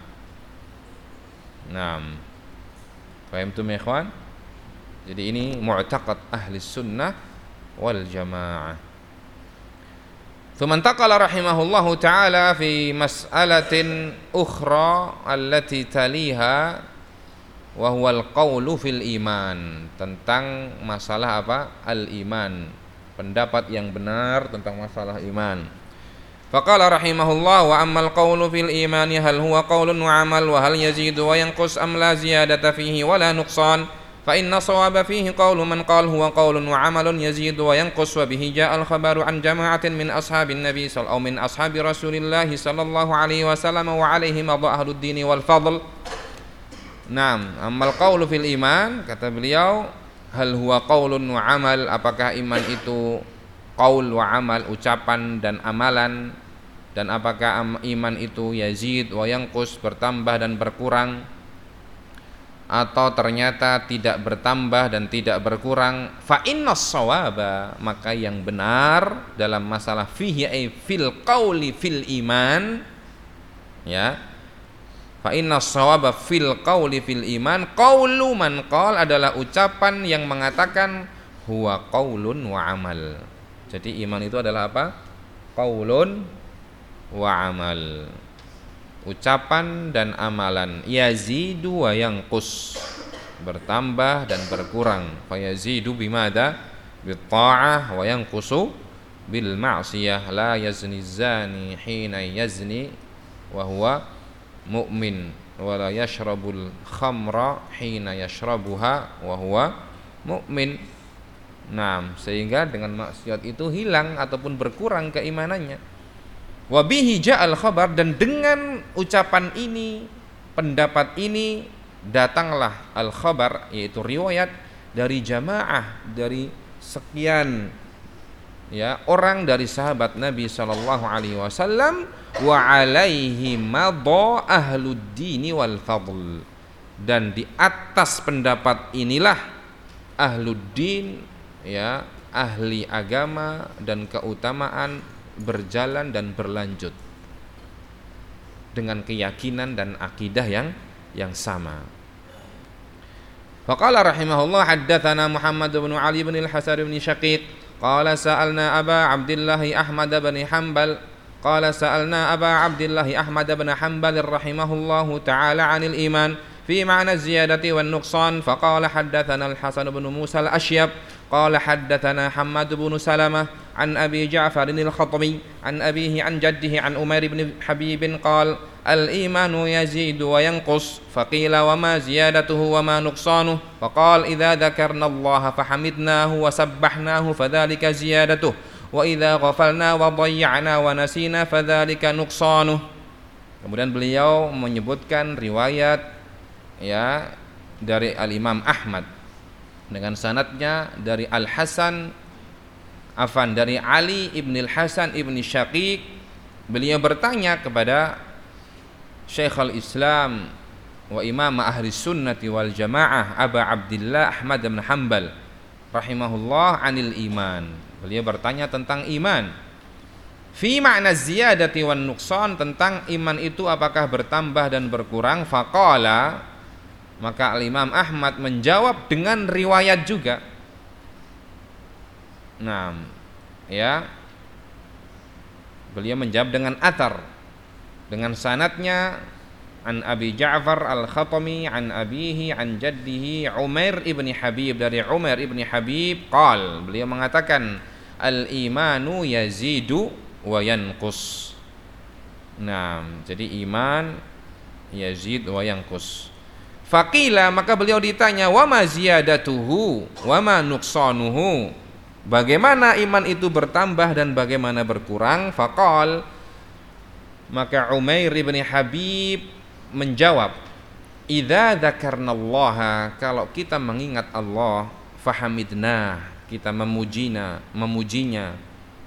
Naam. Fahamtum ya ikhwan? Jadi ini mu'taqad ahli sunnah wal jamaah. ثم انتقل رحمه الله تعالى في مسألة أخرى التي تليها وهو القول في الإيمان, tentang masalah apa? Al-iman, pendapat yang benar tentang masalah iman. فقال رحمه الله وأما القول في الإيمان هل هو قول وعمل وهل يزيد وينقص أم لا زيادة فيه ولا نقصان فإن الصواب فيه قول من قال هو قول وعمل يزيد وينقص وبه جاء الخبر عن جماعة من أصحاب النبي أو من أصحاب رسول الله صلى الله عليه وسلم وعليه مضى أهل الدين والفضل. Naam, amal qaulu fil iman, kata beliau, hal huwa qaulun wa amal, apakah iman itu qaul wa amal, ucapan dan amalan, dan apakah iman itu yazid wa yanqus, bertambah dan berkurang, atau ternyata tidak bertambah dan tidak berkurang. Fa innas shawaba, maka yang benar dalam masalah fihi ay fil qauli fil iman, Ya. Fa inna shawaba fil qauli fil iman qaulu man qala adalah ucapan yang mengatakan huwa qaulun wa amal. Jadi iman itu adalah apa? Qaulun wa amal. Ucapan dan amalan. Yazidu wa yanqus. Bertambah dan berkurang. Fa yazidu bimada? Bit ta'ah wa yanqusu bil ma'siyah. La yazni zani hina yazni wa huwa mu'min wa la yashrabul khamra hina yashrabuha wa huwa mu'min. Nah, sehingga dengan maksiat itu hilang ataupun berkurang keimanannya. Wa bihi ja'al khabar, dan dengan ucapan ini, pendapat ini datanglah al khabar, yaitu riwayat dari jamaah, dari sekian ya orang dari sahabat Nabi sallallahu alaihi wasallam, wa alaihi madha ahlud dini wal fadl, dan di atas pendapat inilah ahlud din, ya ahli agama dan keutamaan berjalan dan berlanjut dengan keyakinan dan akidah yang sama. Faqala rahimahullah haddatsana Muhammad bin Ali bin al-Hasan bin Syaqiq qala sa'alna Aba Abdullah Ahmad bin Hanbal qala sa'alna Aba Abdullah Ahmad bin Hanbal rahimahullahu ta'ala 'anil iman fi ma'na ziyadati wan nuqsan faqala haddatsana al-Hasan bin Musa al-Ashyab qala haddatsana Hammad bin Salamah an Abi Ja'far al-Khatmi an abihi an jaddihi an Umair bin Habib qala al-imanu yazidu wa yanqus faqila wa ma ziyadatuhu wa ma nuqsanuhu faqala idza dzakarna Allah fahamidnahu wa sabbahnahu fadzalika ziyadatuhu wa idza ghafalna wa dhayya'na wa nasina fadzalika nuqsanuhu. Kemudian beliau menyebutkan riwayat ya dari Al-Imam Ahmad dengan sanadnya dari Al-Hasan dari Ali ibn al-Hasan ibn Syaqiq. Beliau bertanya kepada Syekhul Islam wa Imam Ahli Sunnati wal Jamaah Aba Abdillah Ahmad bin Hanbal rahimahullah 'anil iman. Beliau bertanya tentang iman. Fi ma'na ziyadati wan nuqsan, tentang iman itu apakah bertambah dan berkurang. Faqala, maka Al-Imam Ahmad menjawab dengan riwayat juga. Nah, ya. Beliau menjawab dengan athar, dengan sanadnya an Abi Ja'far al-Khatmi an abihi an jaddihi Umair ibn Habib, dari Umair ibn Habib qal, beliau mengatakan al-imanu yazidu wa yanqus. Nah, jadi iman yazid wa yanqus. Faqila, maka beliau ditanya wa ma ziyadatuhu wa ma nuqsanuhu, bagaimana iman itu bertambah dan bagaimana berkurang. Faqal, maka Umair ibn Habib menjawab, idza dzakarnallaha, kalau kita mengingat Allah, fahamidna, kita memujinya,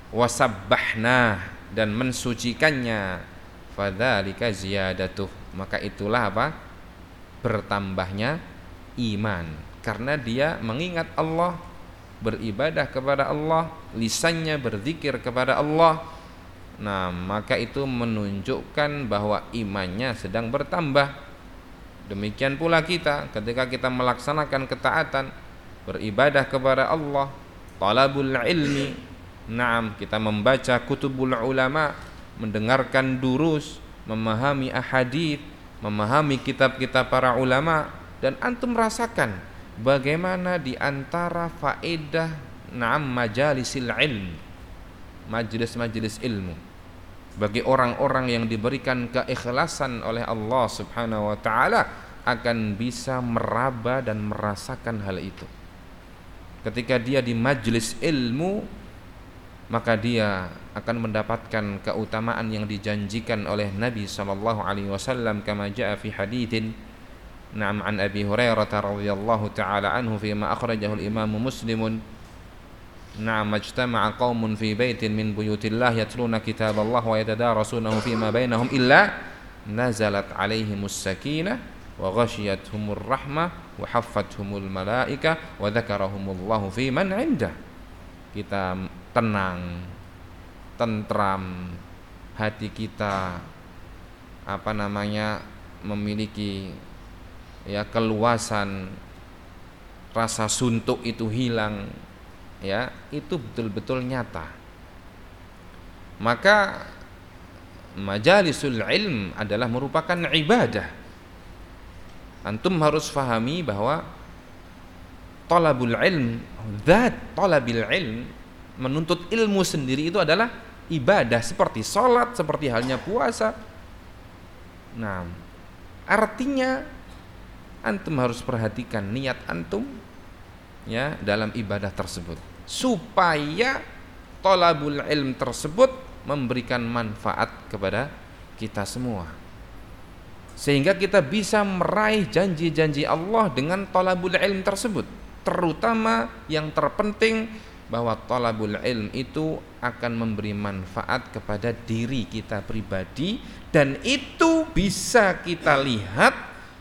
wasabbahna, dan mensucikannya, fadzalika ziyadatuh, maka itulah apa? Bertambahnya iman, karena dia mengingat Allah, beribadah kepada Allah, lisannya berzikir kepada Allah. Nah, maka itu menunjukkan bahwa imannya sedang bertambah. Demikian pula kita ketika kita melaksanakan ketaatan, beribadah kepada Allah, talabul ilmi, naam, kita membaca kutubul ulama, mendengarkan durus, memahami ahadits, memahami kitab-kitab para ulama, dan antum rasakan bagaimana di antara faedah majalisil ilm, majelis-majelis ilmu, bagi orang-orang yang diberikan keikhlasan oleh Allah Subhanahu wa taala, akan bisa meraba dan merasakan hal itu. Ketika dia di majelis ilmu, maka dia akan mendapatkan keutamaan yang dijanjikan oleh Nabi sallallahu alaihi wasallam, kama jaa fi haditsin na'am an Abi Hurairah radhiyallahu ta'ala anhu fima akhrajahu al-Imam Muslim. Na'am, majtama'a qaumun fi baitin min buyutillah yatluna kitaballah wa yatadarasunahu fima bainahum illa nazalat 'alaihimus sakinah wa ghashiyatuhumur rahmah wa haffathumul malaika wa dzakarahumullahu fi man 'indah. Kita tenang, tentram, hati kita memiliki ya keluasan, rasa suntuk itu hilang, ya itu betul-betul nyata. Maka majalisul ilm adalah merupakan ibadah. Antum harus fahami bahwa talabul ilm, zat talabil ilm, menuntut ilmu sendiri itu adalah ibadah, seperti sholat, seperti halnya puasa. Nah, artinya antum harus perhatikan niat antum ya dalam ibadah tersebut, supaya talabul ilm tersebut memberikan manfaat kepada kita semua, sehingga kita bisa meraih janji-janji Allah dengan talabul ilm tersebut. Terutama yang terpenting bahwa talabul ilm itu akan memberi manfaat kepada diri kita pribadi, dan itu bisa kita lihat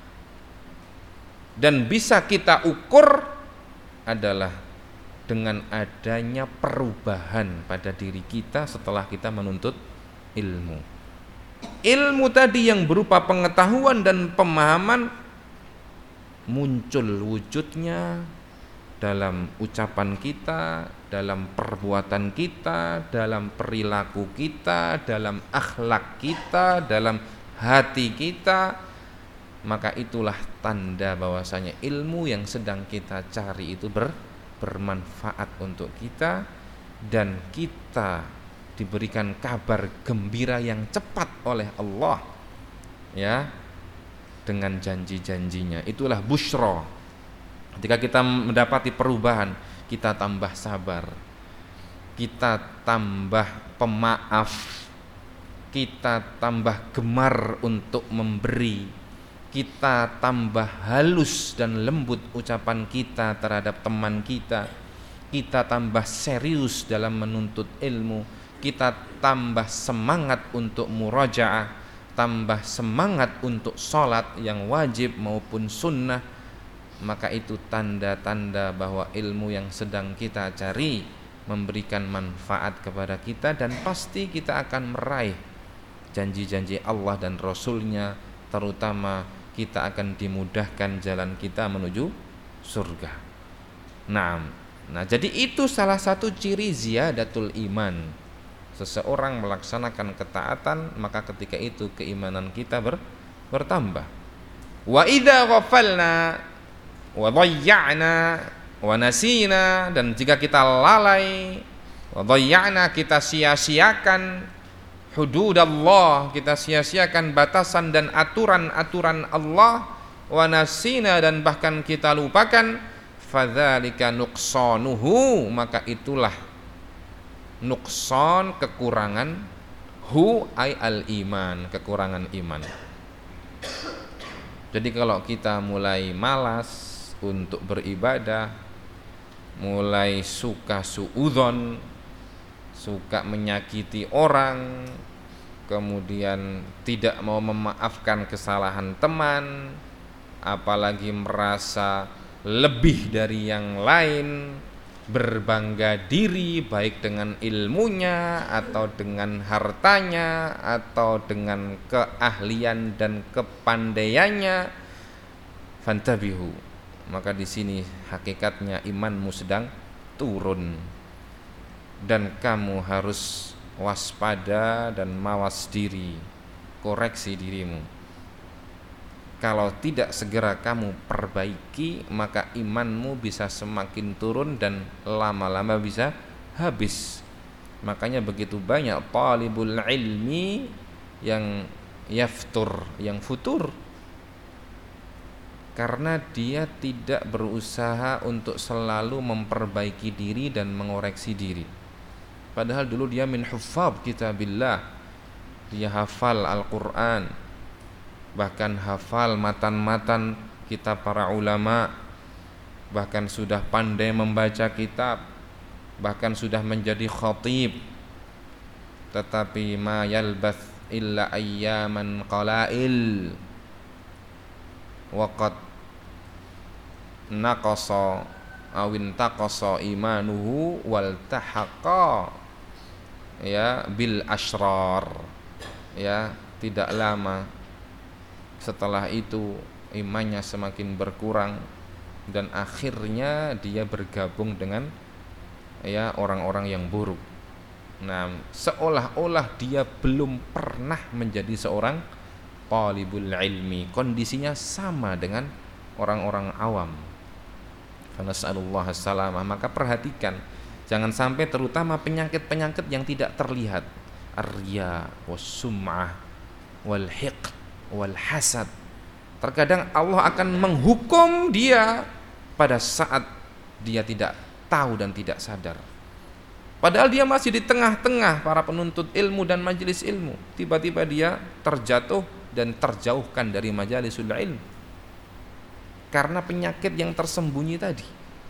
dan bisa kita ukur adalah dengan adanya perubahan pada diri kita setelah kita menuntut ilmu. Ilmu tadi yang berupa pengetahuan dan pemahaman muncul wujudnya dalam ucapan kita, dalam perbuatan kita, dalam perilaku kita, dalam akhlak kita, dalam hati kita. Maka itulah tanda bahwasanya ilmu yang sedang kita cari itu bermanfaat untuk kita, dan kita diberikan kabar gembira yang cepat oleh Allah ya dengan janji-janjinya. Itulah busyra. Ketika kita mendapati perubahan, kita tambah sabar, kita tambah pemaaf, kita tambah gemar untuk memberi, kita tambah halus dan lembut ucapan kita terhadap teman kita tambah serius dalam menuntut ilmu, kita tambah semangat untuk murajaah, tambah semangat untuk sholat yang wajib maupun sunnah. Maka itu tanda-tanda bahwa ilmu yang sedang kita cari memberikan manfaat kepada kita, dan pasti kita akan meraih janji-janji Allah dan Rasulnya. Terutama kita akan dimudahkan jalan kita menuju surga. Nah, jadi itu salah satu ciri ziyadatul iman. Seseorang melaksanakan ketaatan, maka ketika itu keimanan kita bertambah. Wa idza ghafalna wa dhayya'na wa nasina, dan jika kita lalai, wa dhayya'na, kita sia-siakan hududallah, kita sia-siakan batasan dan aturan-aturan Allah, wa nasina, dan bahkan kita lupakan, fadzalika nuqsanuhu, maka itulah nuqsan, kekurangan, hu ay al iman, kekurangan iman. Jadi kalau kita mulai malas untuk beribadah, mulai suka suudzon, suka menyakiti orang, kemudian tidak mau memaafkan kesalahan teman, apalagi merasa lebih dari yang lain, berbangga diri baik dengan ilmunya atau dengan hartanya atau dengan keahlian dan kepandaiannya, fantabihu, maka di sini hakikatnya imanmu sedang turun, dan kamu harus waspada dan mawas diri, koreksi dirimu. Kalau tidak segera kamu perbaiki, maka imanmu bisa semakin turun dan lama-lama bisa habis. Makanya begitu banyak talibul ilmi yang yaftur, yang futur, karena dia tidak berusaha untuk selalu memperbaiki diri dan mengoreksi diri. Padahal dulu dia min huffaz kitabillah, dia hafal Al-Quran, bahkan hafal matan-matan kitab para ulama, bahkan sudah pandai membaca kitab, bahkan sudah menjadi khatib. Tetapi ma yalbath illa ayyaman qalail waqad naqasa awin taqasa imanuhu wal tahaqa ya bil asrar, ya tidak lama Setelah itu imannya semakin berkurang dan akhirnya dia bergabung dengan ya orang-orang yang buruk. Nah, seolah-olah dia belum pernah menjadi seorang talibul ilmi. Kondisinya sama dengan orang-orang awam. Nasallallahu salamah. Maka perhatikan, jangan sampai terutama penyakit-penyakit yang tidak terlihat, ar-riya was-sum'ah wal hiqd wal hasad. Terkadang Allah akan menghukum dia pada saat dia tidak tahu dan tidak sadar. Padahal dia masih di tengah-tengah para penuntut ilmu dan majelis ilmu. Tiba-tiba dia terjatuh dan terjauhkan dari majalisul ilmu karena penyakit yang tersembunyi tadi.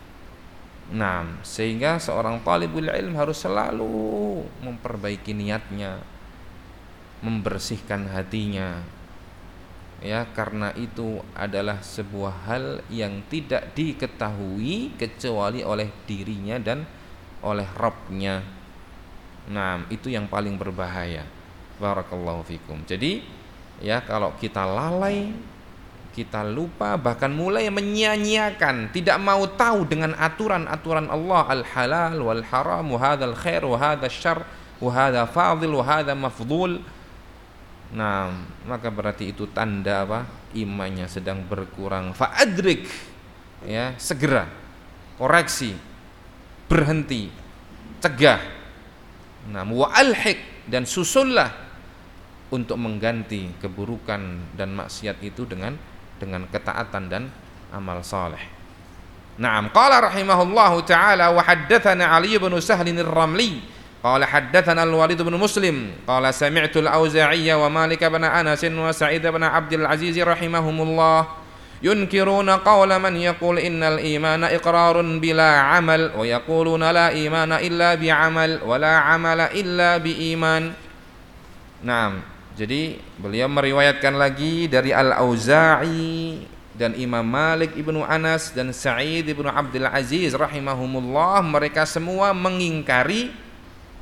Nah, sehingga seorang talibul ilm harus selalu memperbaiki niatnya, membersihkan hatinya. Ya, karena itu adalah sebuah hal yang tidak diketahui kecuali oleh dirinya dan oleh Rabbnya. Nah, itu yang paling berbahaya. Barakallahu fikum. Jadi, ya kalau kita lalai, kita lupa, bahkan mulai menyia-nyiakan, tidak mau tahu dengan aturan-aturan Allah, al-halal wal haram, wa hadzal khair wa hadzal syarr, wa hadza fadil wa hadza mafdhul. Nah, maka berarti itu tanda apa? Imannya sedang berkurang. Fa'adrik, ya, segera koreksi, berhenti, cegah. Nah, wa alhiq, dan susullah untuk mengganti keburukan dan maksiat itu dengan ketaatan dan amal saleh. Naam, qala rahimahullahu taala wa haddatsana Ali bin Sahl ar-Ramli qala haddatsana al-Walid bin Muslim qala sami'tu al-Auza'i wa Malik bin Anas wa Sa'id bin Abdul Aziz rahimahumullah yunkiruna qawla man yaqul innal imana iqrarun bila amal wa yaquluna la imana illa bi amal wa la amala illa bi iman. Naam, jadi beliau meriwayatkan lagi dari Al-Auza'i dan Imam Malik ibnu Anas dan Sa'id ibnu Abdul Aziz rahimahumullah, mereka semua mengingkari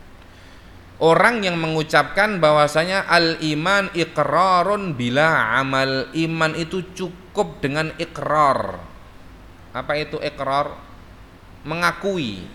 orang yang mengucapkan bahwasanya al-iman iqrarun bila amal. Iman itu cukup dengan iqrar. Apa itu iqrar? Mengakui.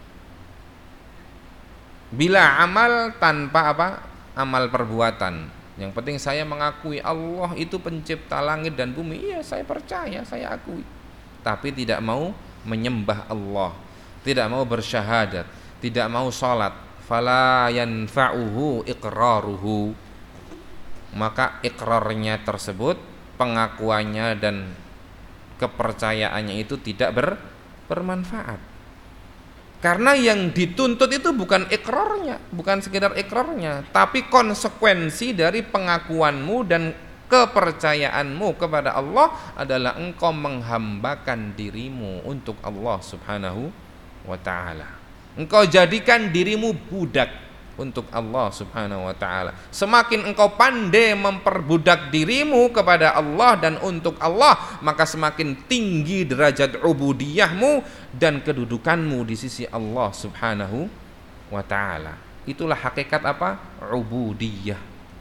Bila amal, tanpa apa? Amal perbuatan. Yang penting saya mengakui Allah itu pencipta langit dan bumi. Iya, saya percaya, saya akui. Tapi tidak mau menyembah Allah, tidak mau bersyahadat, tidak mau salat. Fala yanfa'uhu iqraruhu. Maka iqrarnya tersebut, pengakuannya dan kepercayaannya itu tidak bermanfaat. Karena yang dituntut itu bukan iqrarnya, bukan sekedar iqrarnya, tapi konsekuensi dari pengakuanmu dan kepercayaanmu kepada Allah adalah engkau menghambakan dirimu untuk Allah Subhanahu wa ta'ala. Engkau jadikan dirimu budak untuk Allah Subhanahu wa ta'ala. Semakin engkau pandai memperbudak dirimu kepada Allah dan untuk Allah, maka semakin tinggi derajat ubudiyahmu dan kedudukanmu di sisi Allah Subhanahu wa ta'ala. Itulah hakikat apa? Ubudiyah.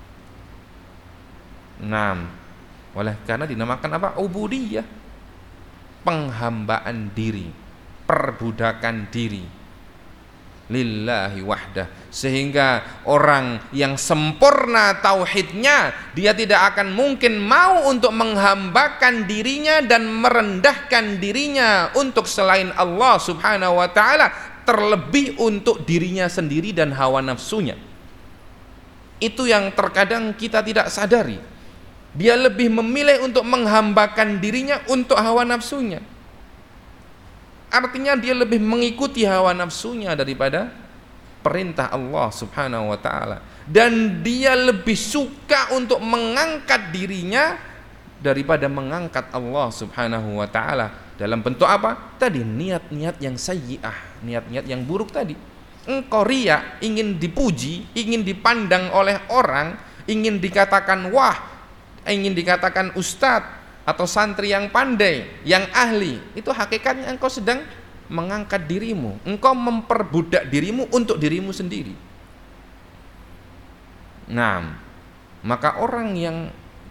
Nah, oleh karena dinamakan apa? Ubudiyah. Penghambaan diri, perbudakan diri lillahi wahdah. Sehingga orang yang sempurna tauhidnya, dia tidak akan mungkin mau untuk menghambakan dirinya dan merendahkan dirinya untuk selain Allah Subhanahu wa ta'ala, terlebih untuk dirinya sendiri dan hawa nafsunya. Itu yang terkadang kita tidak sadari. Dia lebih memilih untuk menghambakan dirinya untuk hawa nafsunya. Artinya dia lebih mengikuti hawa nafsunya daripada perintah Allah Subhanahu wa ta'ala. Dan dia lebih suka untuk mengangkat dirinya daripada mengangkat Allah Subhanahu wa ta'ala. Dalam bentuk apa? Tadi niat-niat yang sayyi'ah, niat-niat yang buruk tadi. Engkau riya, ingin dipuji, ingin dipandang oleh orang, ingin dikatakan wah, ingin dikatakan ustadz atau santri yang pandai, yang ahli. Itu hakikatnya engkau sedang mengangkat dirimu, engkau memperbudak dirimu untuk dirimu sendiri. Nah, maka orang yang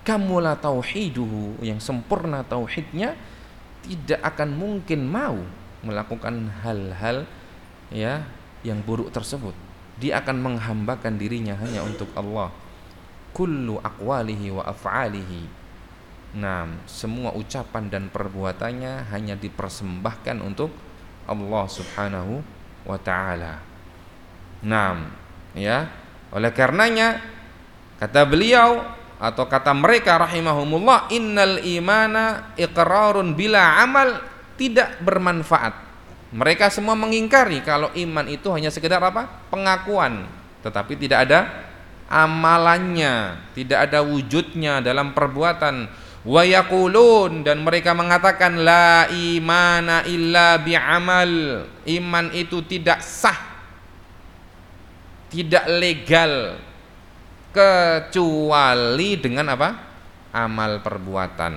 kamula tauhiduhu, yang sempurna tauhidnya, tidak akan mungkin mau melakukan hal-hal ya yang buruk tersebut. Dia akan menghambakan dirinya hanya untuk Allah. Kullu aqwalihi wa af'alihi. Nah, semua ucapan dan perbuatannya hanya dipersembahkan untuk Allah Subhanahu wa taala. Nah, ya, oleh karenanya kata beliau atau kata mereka rahimahumullah, innal imana iqrarun bila amal, tidak bermanfaat. Mereka semua mengingkari kalau iman itu hanya sekedar apa? Pengakuan, tetapi tidak ada amalannya, tidak ada wujudnya dalam perbuatan. Wa yaqulun, dan mereka mengatakan la imana illa bi'amal, iman itu tidak sah, tidak legal kecuali dengan apa? Amal perbuatan.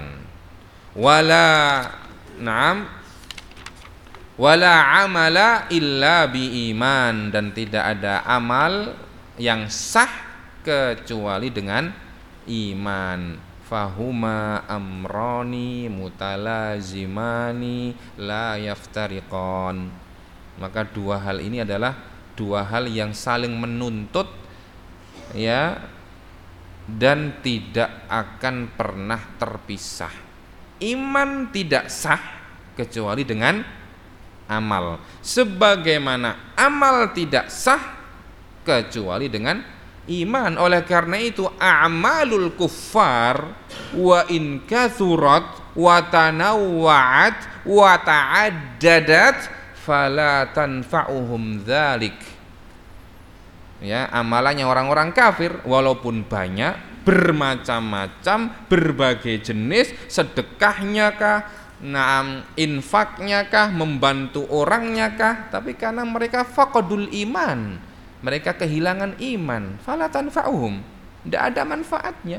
Wala amala illa bi iman, dan tidak ada amal yang sah kecuali dengan iman. Fahuma amrani mutalazimani la yaftariqan. Maka dua hal ini adalah dua hal yang saling menuntut, ya, dan tidak akan pernah terpisah. Iman tidak sah kecuali dengan amal, sebagaimana amal tidak sah kecuali dengan iman. Oleh karena itu a'malul kuffar wa in kathurat wa tanawwa'at wa ta'addadat fala tanfa'uhum dzalik. Ya, amalannya orang-orang kafir walaupun banyak, bermacam-macam, berbagai jenis, sedekahnya kah, infaknya kah, membantu orangnya kah, tapi karena mereka faqadul iman, mereka kehilangan iman, fala tanfa'uhum, tidak ada manfaatnya.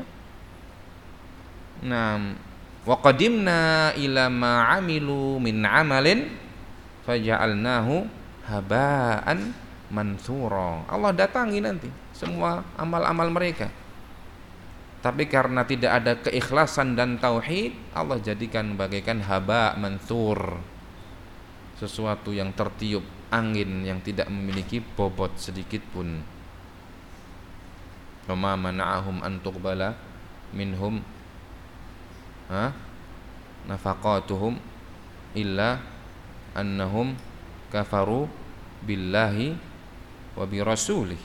Wa qadimna ila ma 'amilu min 'amalin faja'alnahu haba'an mansura. Allah datangi nanti semua amal-amal mereka, tapi karena tidak ada keikhlasan dan tauhid, Allah jadikan bagaikan haba mansur, sesuatu yang tertiup angin yang tidak memiliki bobot sedikit pun. Wama mana'ahum an tuqbala minhum nafaqatuhum illa annahum kafaru billahi wa bi rasulih,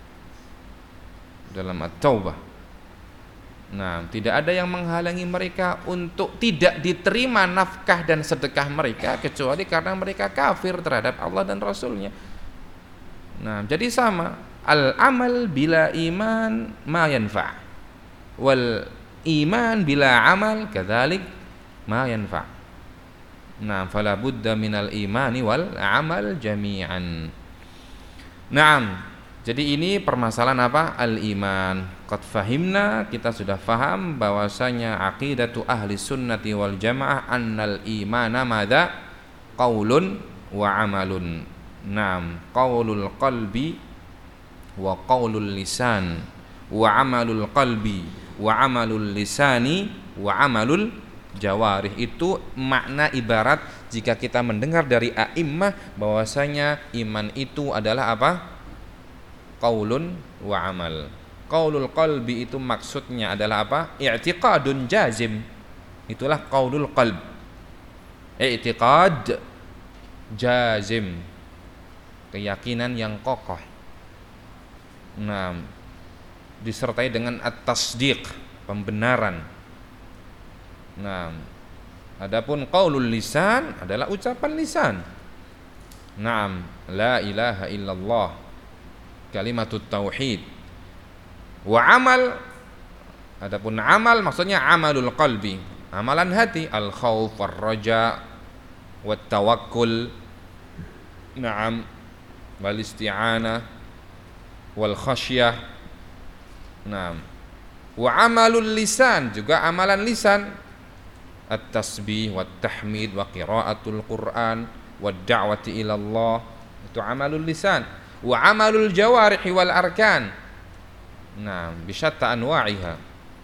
dalam At-Taubah. Tidak ada yang menghalangi mereka untuk tidak diterima nafkah dan sedekah mereka kecuali karena mereka kafir terhadap Allah dan Rasulnya. Jadi sama, al-amal bila iman ma yanfa', wal iman bila amal kadzalik ma yanfa'. Fala budda minal imani wal amal jami'an. Jadi ini permasalahan apa? Al-iman. Qad fahimna, kita sudah faham bahwasanya aqidatu ahli sunnati wal jamaah annal imana madza? Qaulun wa amalun. Qaulul qalbi wa qaulul lisan, wa amalul qalbi wa amalul lisani wa amalul jawarih. Itu makna ibarat jika kita mendengar dari a'immah bahwasanya iman itu adalah apa? Qaulun wa amal. Qaulul qalbi itu maksudnya adalah apa? I'tiqadun jazim. Itulah qaulul qalb. I'tiqad jazim, keyakinan yang kokoh. Disertai dengan at-tasdiq, pembenaran. Adapun qaulul lisan adalah ucapan lisan. La ilaha illallah, kalimatut tauhid. Wa amal, adapun amal maksudnya amalul qalbi, amalan hati, al khauf war raja wat tawakkul, wal isti'anah wal khasyah. Wa amalul lisan, juga amalan lisan, at-tasbih wat tahmid wa qiraatul Quran wad da'wati ila Allah, itu amalul lisan. Wa amalul jawarih wal arkan, bisyatta anwa'iha,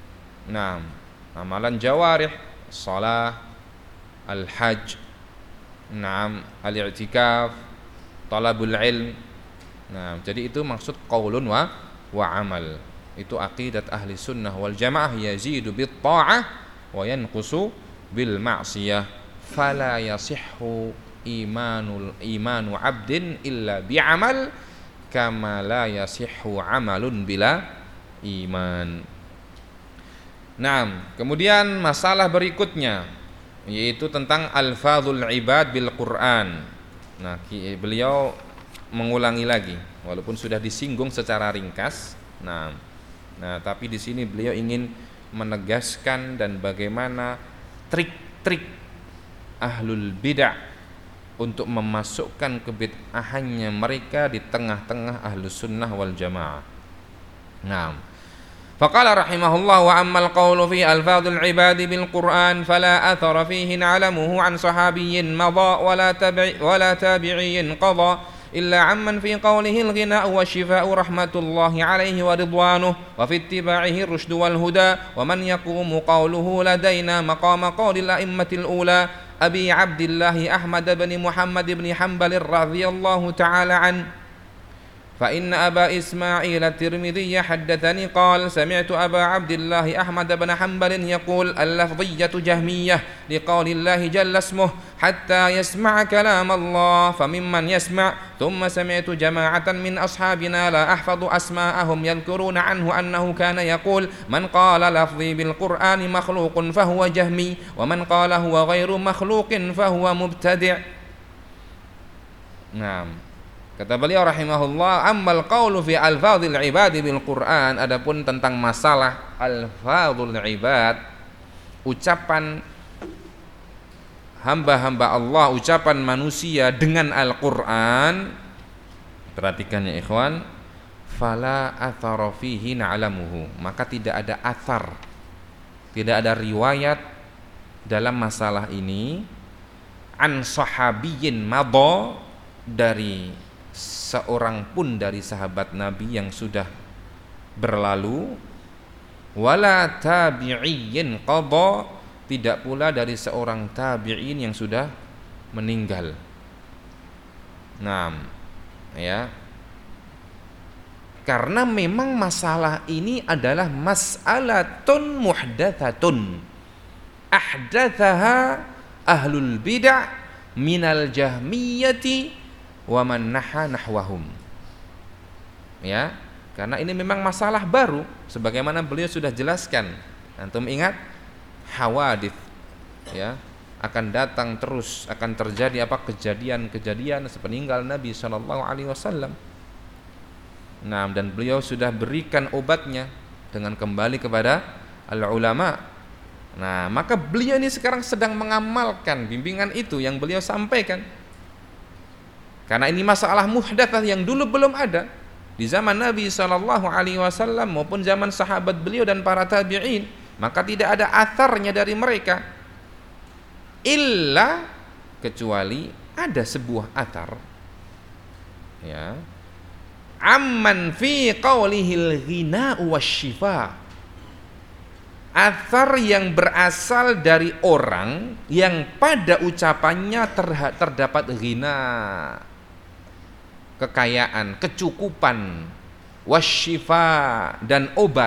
Nah, amalan jawarih, shalah, al-hajj, naam, al-i'tikaf, talabul ilm. Nah, jadi itu maksud qaulun wa amal. Itu aqidat ahli sunnah wal jamaah, yazidu bit ta'ah wa yanqusu bil ma'siyah. Fala yasihhu imanu 'abdin illa bi'amal kama la yasihhu 'amalun bila iman. Nah, kemudian masalah berikutnya yaitu tentang alfadzul ibad bil Quran. Nah, beliau mengulangi lagi walaupun sudah disinggung secara ringkas. Nah, tapi di sini beliau ingin menegaskan dan bagaimana trik-trik ahlul bidah untuk memasukkan kebid'ahannya mereka di tengah-tengah ahlus sunnah wal jamaah. Nah, faqala rahimahullah wa ammal qawlu fi alfadzil ibadi bil Qur'an fala athara fihi na'lamuhu an sahabiyyin madha wala tabi'iyyin qadha illa amman fi qawlihi al-ghina wa shifa'u rahmatullahi alayhi wa ridwanuh wa fi ittiba'ihi ar-rushd wal huda wa man yaqumu qawluhu ladaina maqama qawlil a'immatil ula abi Abdillah Ahmad bin Muhammad bin Hanbal radhiyallahu ta'ala an فإن أبا إسماعيل الترمذي حدثني قال سمعت أبا عبد الله أحمد بن حنبل يقول اللفظية جهمية لقول الله جل اسمه حتى يسمع كلام الله فممن يسمع ثم سمعت جماعة من أصحابنا لا أحفظ أسماءهم يذكرون عنه أنه كان يقول من قال لفظي بالقرآن مخلوق فهو جهمي ومن قال هو غير مخلوق فهو مبتدع. نعم. Kata beliau rahimahullah, ammal qaulu fi alfadzil ibadi bil Qur'an, adapun tentang masalah alfadzul ibad, ucapan hamba-hamba Allah, ucapan manusia dengan Al-Qur'an, perhatikan ya ikhwan, fala athara fihi na'lamuhu, maka tidak ada athar, tidak ada riwayat dalam masalah ini an sahabiyyin madha, dari seorang pun dari sahabat Nabi yang sudah berlalu, wala tabi'iyyin qadha, tidak pula dari seorang tabi'in yang sudah meninggal. Nah, ya. Karena memang masalah ini adalah mas'alatun muhdatsatun ahdatsaha ahlul bid'ah minal jahmiyati wa man naha nahwahum. Ya, karena ini memang masalah baru sebagaimana beliau sudah jelaskan. Antum ingat hawadits, ya, akan datang terus, akan terjadi apa kejadian-kejadian sepeninggal Nabi sallallahu alaihi wasallam. Nah, dan beliau sudah berikan obatnya dengan kembali kepada al-ulama. Nah, maka beliau ini sekarang sedang mengamalkan bimbingan itu yang beliau sampaikan. Karena ini masalah muhdatsah yang dulu belum ada di zaman Nabi sallallahu alaihi wasallam maupun zaman sahabat beliau dan para tabi'in, maka tidak ada atharnya dari mereka. Illa, kecuali ada sebuah athar, ya, amman fi qaulihil ghina wasyifa, athar yang berasal dari orang yang pada ucapannya terdapat ghina, kekayaan, kecukupan, wasyifa, dan obat.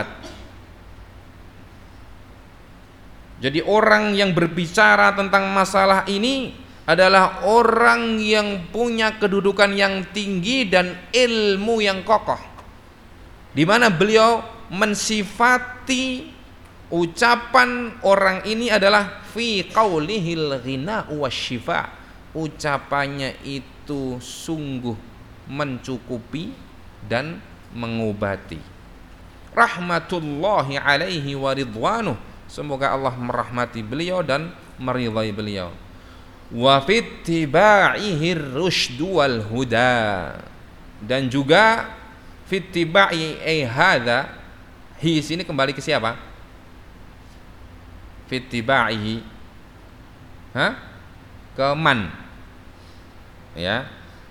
Jadi orang yang berbicara tentang masalah ini adalah orang yang punya kedudukan yang tinggi dan ilmu yang kokoh, di mana beliau mensifati ucapan orang ini adalah fi qaulihil ghina wasyifa, ucapannya itu sungguh mencukupi dan mengobati. Rahmatullahi alaihi wa ridwanuh, semoga Allah merahmati beliau dan meridai beliau. Wa fittiba'ihir rusyd wal huda, dan juga fittiba'i hadza, hi sini kembali ke siapa? Fittiba'ihi, ke man, ya.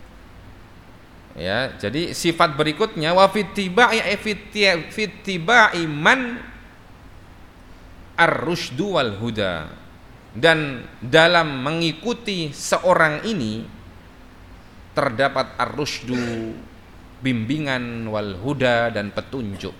Ya, jadi sifat berikutnya wa fittiba'i man ar-rusydu wal huda, dan dalam mengikuti seorang ini terdapat ar-rusydu, bimbingan, wal huda, dan petunjuk.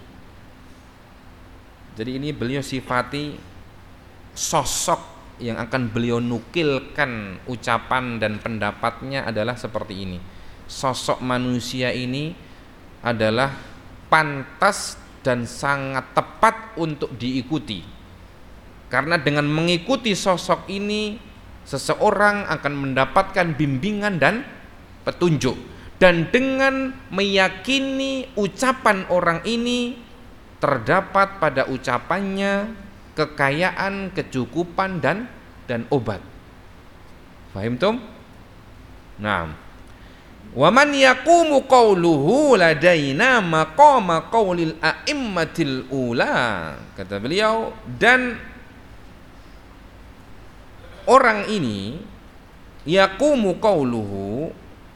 Jadi ini beliau sifati sosok yang akan beliau nukilkan ucapan dan pendapatnya adalah seperti ini. Sosok manusia ini adalah pantas dan sangat tepat untuk diikuti, karena dengan mengikuti sosok ini seseorang akan mendapatkan bimbingan dan petunjuk, dan dengan meyakini ucapan orang ini terdapat pada ucapannya kekayaan, kecukupan, dan obat. Fahim tum? Nah, wa man yaqumu qawluhu ladaina maqama qawlil a'immatil ula, kata beliau, dan orang ini yaqumu qawluhu,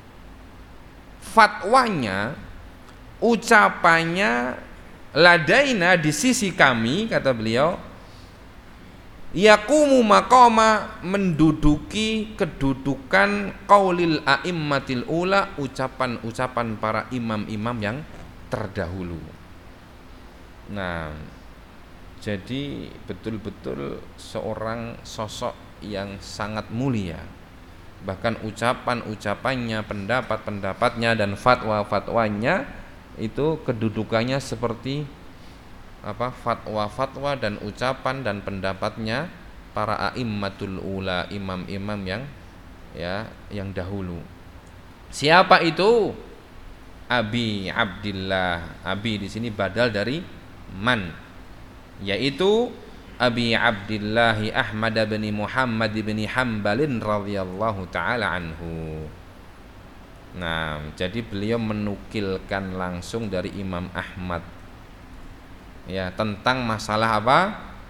fatwanya, ucapannya, ladaina, di sisi kami, kata beliau, yaqumu maqama, menduduki kedudukan qaulil a'immatil ula, ucapan-ucapan para imam-imam yang terdahulu. Nah, jadi betul-betul seorang sosok yang sangat mulia. Bahkan ucapan-ucapannya, pendapat-pendapatnya, dan fatwa-fatwanya itu kedudukannya seperti fatwa-fatwa dan ucapan dan pendapatnya para a'immatul ula, imam-imam yang dahulu. Siapa itu? Abi Abdillah. Abi di sini badal dari man, yaitu Abi Abdillah Ahmad bin Muhammad bin Hambalin radhiyallahu taala anhu. Nah, jadi beliau menukilkan langsung dari Imam Ahmad tentang masalah apa?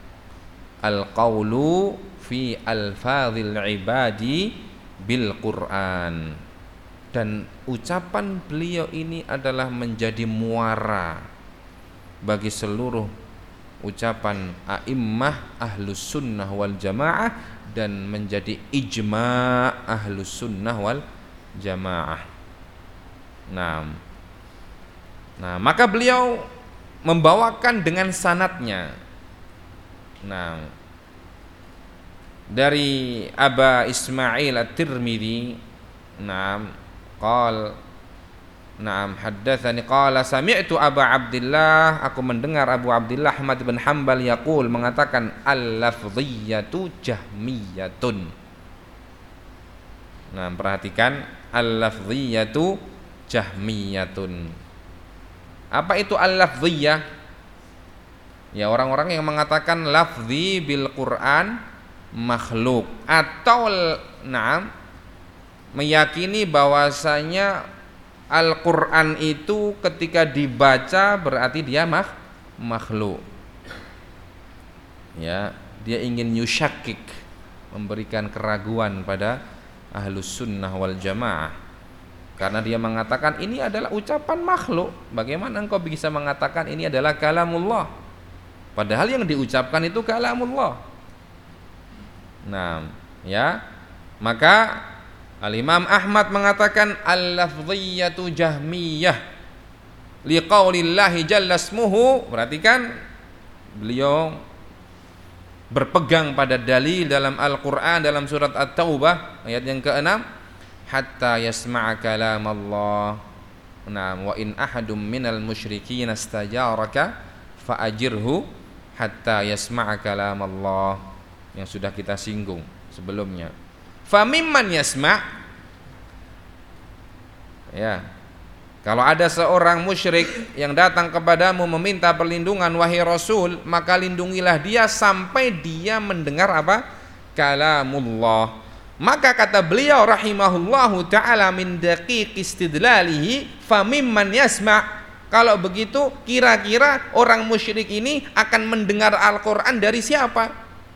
Al-qaulu fi alfazil ibadi bil Quran. Dan ucapan beliau ini adalah menjadi muara bagi seluruh ucapan a'immah ahlus sunnah wal jamaah, dan menjadi ijma' ahlus sunnah wal jamaah. Nah, maka beliau membawakan dengan sanadnya. Nah, dari Aba Ismail At-Tirmidzi, haddatsani qala sami'tu Aba Abdillah, aku mendengar Abu Abdillah Ahmad bin Hanbal yaqul, mengatakan al-lafdhiyatu jahmiyatun. Nah, perhatikan, al-lafdhiyatu jahmiyatun. Apa itu al-lafdhiyah? Ya, orang-orang yang mengatakan lafzi bil Quran makhluk, atau meyakini bahwasanya Al-Quran itu ketika dibaca berarti dia makhluk. Ya, dia ingin yusyakik, memberikan keraguan pada ahlus sunnah wal jamaah, karena dia mengatakan ini adalah ucapan makhluk. Bagaimana engkau bisa mengatakan ini adalah kalamullah, padahal yang diucapkan itu kalamullah. Nah, maka Al-Imam Ahmad mengatakan al-lafdhiyatu jahmiyah liqaulillahi jalla ismuhu. Perhatikan, beliau berpegang pada dalil dalam Al-Quran, dalam surat At-Taubah ayat yang ke-6, hatta yasma'a kalam Allah. Wa in ahadum minal musyrikin istajaraka fa'ajirhu hatta yasma'a kalam Allah, yang sudah kita singgung sebelumnya. Fa mimman yasma', kalau ada seorang musyrik yang datang kepadamu meminta perlindungan, wahai Rasul, maka lindungilah dia sampai dia mendengar apa? Kalamullah. Maka kata beliau rahimahullahu ta'ala min daqiq istidlalihi fa mimman yasma', kalau begitu kira-kira orang musyrik ini akan mendengar Al-Quran dari siapa?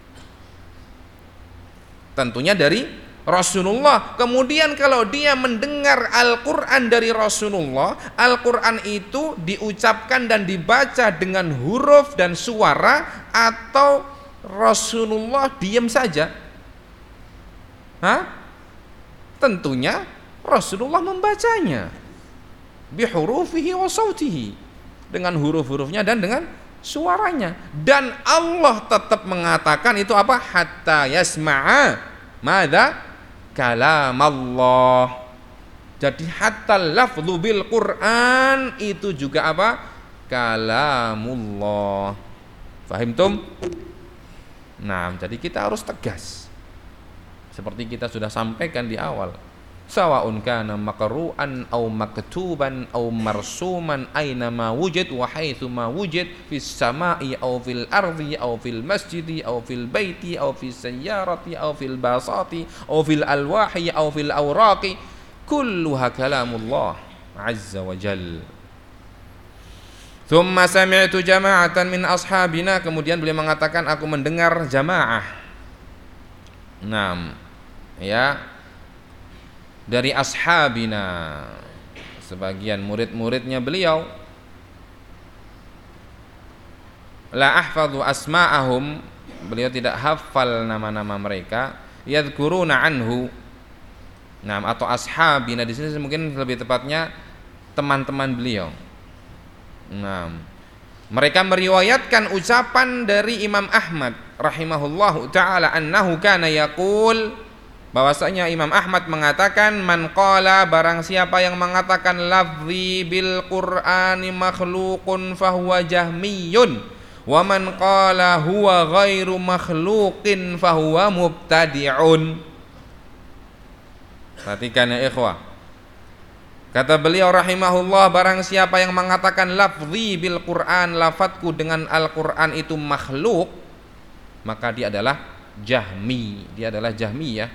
Tentunya dari Rasulullah. Kemudian kalau dia mendengar Al-Quran dari Rasulullah, Al-Quran itu diucapkan dan dibaca dengan huruf dan suara atau Rasulullah diam saja? Hah? Tentunya Rasulullah membacanya bihurufihi wa sautihi, dengan huruf-hurufnya dan dengan suaranya. Dan Allah tetap mengatakan itu apa? Hatta yasma'a madza kalam Allah. Jadi hatta lafdhu bil Quran itu juga apa? Kalamullah. Fahimtum? Nah, jadi kita harus tegas. Seperti kita sudah sampaikan di awal. Sawa'un kana maqru'an aw maktuban aw marsuman aina ma wujid wa haitsu ma wujid fis sama'i aw fil ardi aw fil masjidi aw fil baiti aw fis sayyarati aw fil basati aw fil alwahi aw fil awraqi kulluha kalamullah azza wa jalla. Thumma sami'tu jama'atan min ashabina, kemudian beliau mengatakan aku mendengar jamaah. Naam, ya, dari ashabina, sebagian murid-muridnya beliau. La ahfadhu asma'ahum, beliau tidak hafal nama-nama mereka. Yadhkuruna anhu. Naam, atau ashabina di sini mungkin lebih tepatnya teman-teman beliau. Nah, mereka meriwayatkan ucapan dari Imam Ahmad rahimahullahu taala annahu kana yaqul, bahwasanya Imam Ahmad mengatakan man qala, barang siapa yang mengatakan lafzi bil Qur'ani makhluqun fahuwa jahmiyun wa man qala huwa ghairu makhluqin fahuwa mubtadi'un. Perhatikan ya ikhwah. Kata beliau rahimahullah, barang siapa yang mengatakan lafzi bil Quran, lafadzku dengan Al-Quran itu makhluk, maka dia adalah Jahmi, dia adalah Jahmiyah.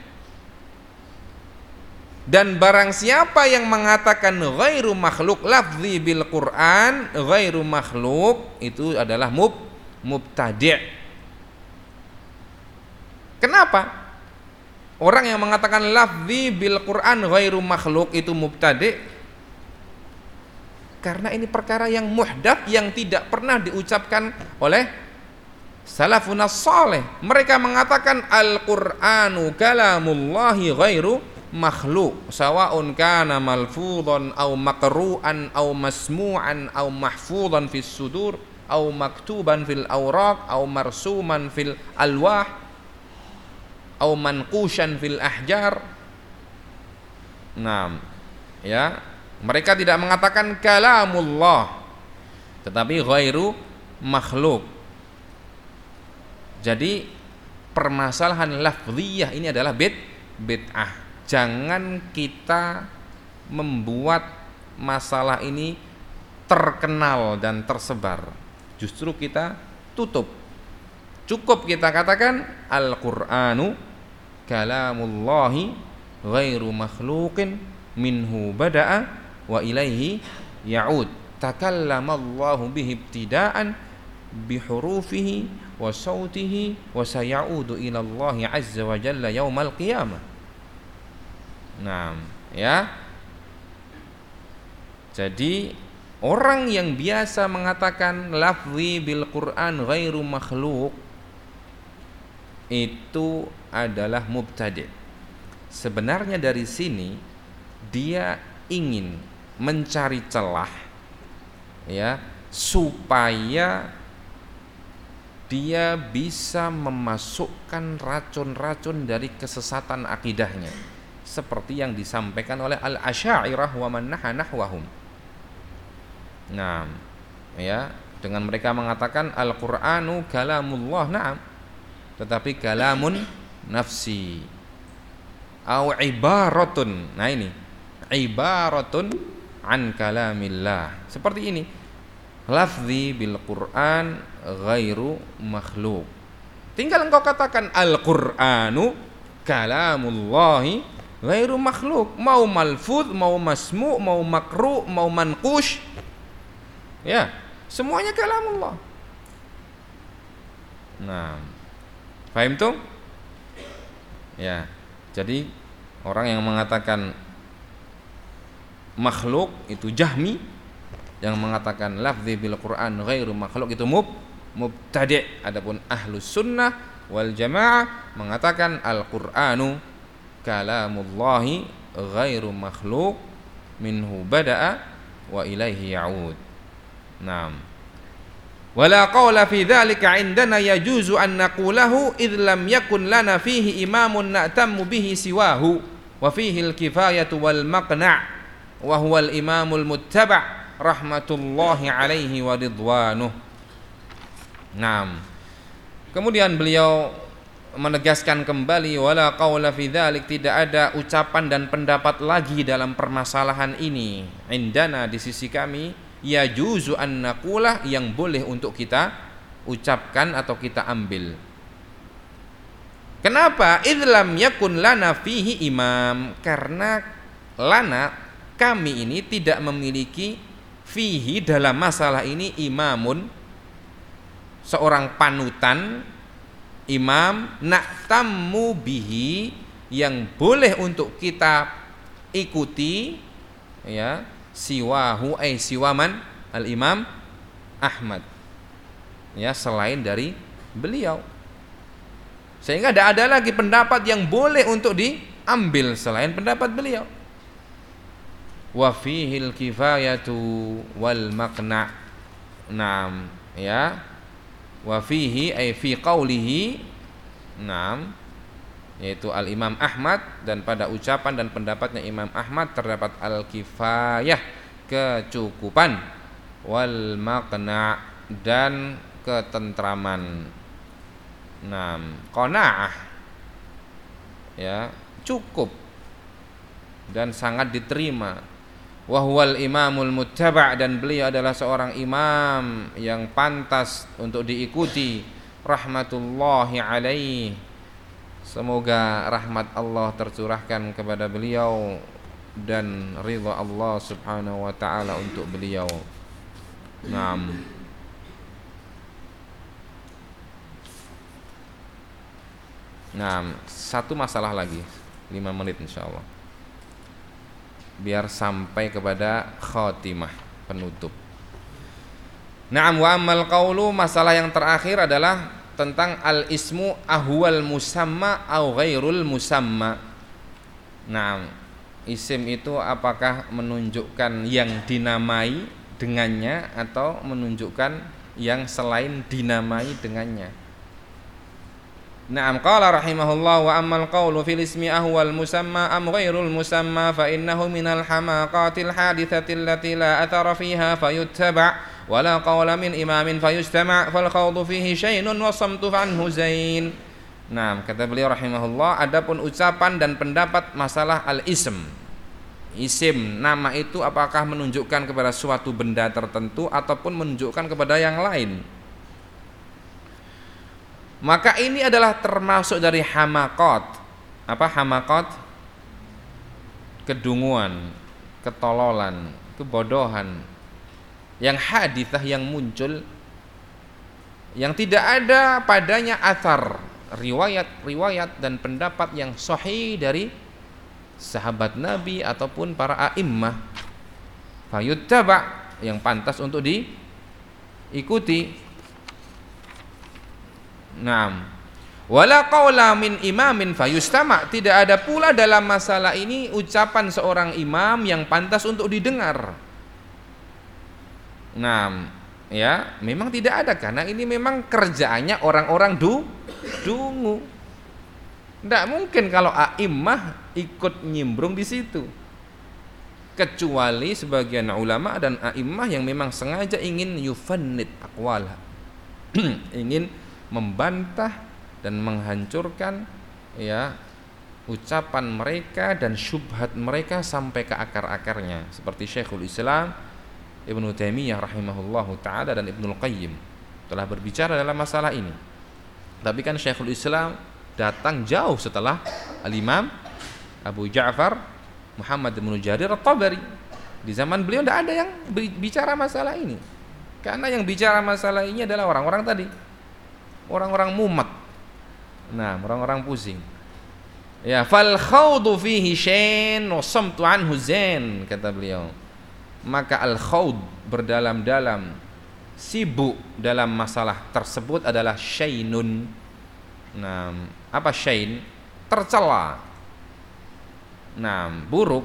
Dan barang siapa yang mengatakan ghairu makhluk, lafzi bil Quran ghairu makhluk, itu adalah mubtadi'. Kenapa? Orang yang mengatakan lafzi bil Quran ghairu makhluk itu mubtadi', karena ini perkara yang muhdats, yang tidak pernah diucapkan oleh salafun salih. Mereka mengatakan Al-Qur'anu kalamullahi ghairu makhluk, sawa'un kana malfudhan aw maqru'an aw masmu'an aw mahfudhan fis sudur aw maktuban fil awraq aw marsuman fil alwah aw manqushan fil ahjar. Nah, ya, mereka tidak mengatakan kalamullah, tetapi ghairu makhluk. Jadi permasalahan lafziyah ini adalah bid'ah. Jangan kita membuat masalah ini terkenal dan tersebar. Justru kita tutup. Cukup kita katakan Al-Qur'anu kalamullahi ghairu makhluqin minhu bada'a wa ilaihi ya'ud. Takallamallahu bihi ibtida'an bihurufihi wa sautihi wa sayaudu ila Allah azza wa jalla yaumal qiyamah. Nah, ya. Jadi orang yang biasa mengatakan lafzi bil Quran ghairu makhluk itu adalah mubtadi'. Sebenarnya dari sini dia ingin mencari celah, ya, supaya dia bisa memasukkan racun-racun dari kesesatan akidahnya, seperti yang disampaikan oleh Al-Asy'ariyah wa man nahwahum. Nah, ya, dengan mereka mengatakan Al-Qur'anu kalamullah, na'am, tetapi kalamun nafsi au ibaratun. Nah, ini ibaratun an kalamillah. Seperti ini. Lafzi bil Quran ghairu makhluk. Tinggal engkau katakan Al-Qur'anu kalamullahi ghairu makhluk. Mau malfuz, mau masmu', mau makru', mau manqush, ya, semuanya kalamullah. Nah, paham tuh? Ya, jadi orang yang mengatakan makhluk itu Jahmi, yang mengatakan lafzi bil Quran ghairu makhluk itu mubtadi'. Adapun ahlus sunnah wal jamaah mengatakan Al-Qur'anu kalamullahi ghairu makhluk minhu bada'a wa ilaihi ya'ud. Naam. Wala qawla fi dzalika indana yajuzu an naqulahu idh lam yakun lana fihi imamun na'tammu bihi siwahu wa fihi al-kifayatu wal maqna' wa huwa al-imamul muttaba' rahmatullahi alaihi wa ridwanuh. Naam. Kemudian beliau menegaskan kembali wala qaula fi dzalik, tidak ada ucapan dan pendapat lagi dalam permasalahan ini indana, di sisi kami, yajuzu an naqulah, yang boleh untuk kita ucapkan atau kita ambil. Kenapa? Idlam yakun lana fihi imam, karena lana, kami ini tidak memiliki fihi, dalam masalah ini, imamun, seorang panutan, imam, na'tammu bihi, yang boleh untuk kita ikuti, ya, siwahu ay siwaman al-imam Ahmad, ya, selain dari beliau. Sehingga tidak ada lagi pendapat yang boleh untuk diambil selain pendapat beliau. Wa fihil kifayatu wal maqna'. Naam, ya. Wa fihi ay fi qaulihi, naam, yaitu al-Imam Ahmad, dan pada ucapan dan pendapatnya Imam Ahmad terdapat al-kifayah, kecukupan, wal maqna', dan ketentraman. Naam, qanaah, ya, cukup dan sangat diterima. Wa huwal imamul muttaba', dan beliau adalah seorang imam yang pantas untuk diikuti, rahmatullahi alaihi, semoga rahmat Allah tercurahkan kepada beliau dan ridha Allah subhanahu wa ta'ala untuk beliau. Naam. Naam, satu masalah lagi, 5 menit insyaallah, biar sampai kepada khatimah, penutup. Naam, wa ammal qaulu, masalah yang terakhir adalah tentang al-ismu ahwal musamma au ghairul musamma. Naam, isim itu apakah menunjukkan yang dinamai dengannya atau menunjukkan yang selain dinamai dengannya. Naam, qala rahimahullah, wa ammal qawlu fil ismi ahwal musamma am ghairul musamma fa innahu minal hamaqatil hadithatil lati la athara fiha fayuttaba' wa la qawla min imamin fayustama' fal khawdu fihi syainun wa samtu anhu zain. Naam, kata beliau rahimahullah, adapun ucapan dan pendapat masalah al-ism, isim, nama itu apakah menunjukkan kepada suatu benda tertentu ataupun menunjukkan kepada yang lain, maka ini adalah termasuk dari hamaqat. Apa hamaqat? Kedunguan, ketololan, kebodohan, yang hadithah, yang muncul, yang tidak ada padanya athar, riwayat dan pendapat yang sahih dari sahabat Nabi ataupun para a'immah, fayuttaba', yang pantas untuk diikuti. Naam, wala qaula min imamin fayustama', tidak ada pula dalam masalah ini ucapan seorang imam yang pantas untuk didengar. Naam, ya, memang tidak ada, karena ini memang kerjaannya orang-orang dungu. Tidak mungkin kalau a'immah ikut nyimbrung di situ, kecuali sebagian ulama dan a'immah yang memang sengaja ingin yufannid aqwala, ingin membantah dan menghancurkan, ya, ucapan mereka dan syubhat mereka sampai ke akar-akarnya, seperti Syekhul Islam Ibnu Taimiyah rahimahullahu ta'ala dan Ibnul Qayyim telah berbicara dalam masalah ini. Tapi kan Syekhul Islam datang jauh setelah Al-Imam Abu Ja'far Muhammad bin Jarir At-Tabari. Di zaman beliau tidak ada yang bicara masalah ini, karena yang bicara masalah ini adalah orang-orang tadi, orang-orang mumat. Nah, orang-orang pusing. Ya, fal khawdu fihi syain wa samtu anhu zain, kata beliau. Maka al khawd, berdalam-dalam, sibuk dalam masalah tersebut adalah syainun. Nah, apa syain? Tercela. Nah, buruk.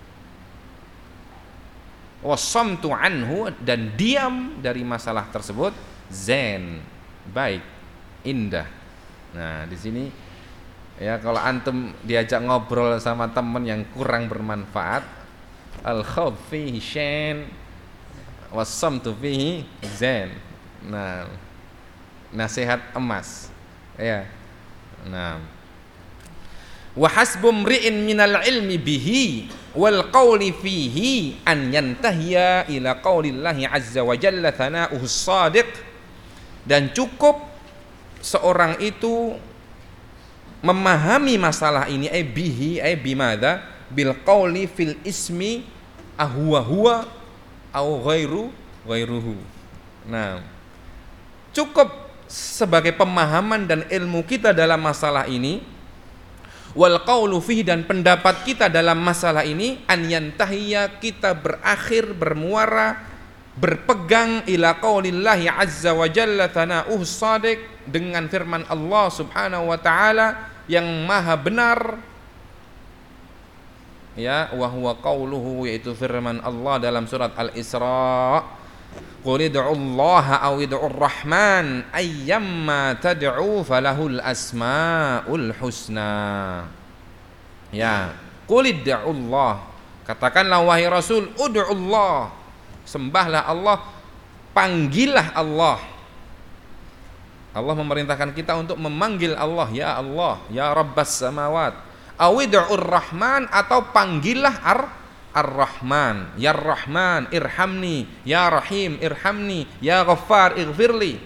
Wasamtu anhu, dan diam dari masalah tersebut, zen, baik, indah. Nah, di sini ya, kalau antum diajak ngobrol sama teman yang kurang bermanfaat, al-khawf fihi syain wasamtu fihi zen. Nah, nasihat emas ya. Nah, wa hasbu mri'in minal ilmi bihi wal qawli fihi an yantahiya ila qaulillahi azza wa jalla thana'uhu shadiq, dan cukup seorang itu memahami masalah ini, bihi bimadha bil qawli fil ismi ahuwa huwa au ghairuhu. Nah, cukup sebagai pemahaman dan ilmu kita dalam masalah ini, wal qawlu fihi, dan pendapat kita dalam masalah ini, an yantahiya, kita berakhir, bermuara, berpegang ila qaulillahi azza wa jalla thana'uhu shadiq, dengan firman Allah subhanahu wa ta'ala yang maha benar, ya, wa huwa qauluhu, yaitu firman Allah dalam surat Al-Isra, qul id'ullaha aw id'ur rahman ayyamma tad'u falahul asmaul husna. Ya, qul id'ullah, katakanlah wahai Rasul, ud'ullah, sembahlah Allah, panggillah Allah. Allah memerintahkan kita untuk memanggil Allah, ya Allah, ya Rabbas samawat. Awid'ur rahman, atau panggillah Ar-Rahman, ya Rahman irhamni, ya Rahim irhamni, ya Ghaffar ighfirli.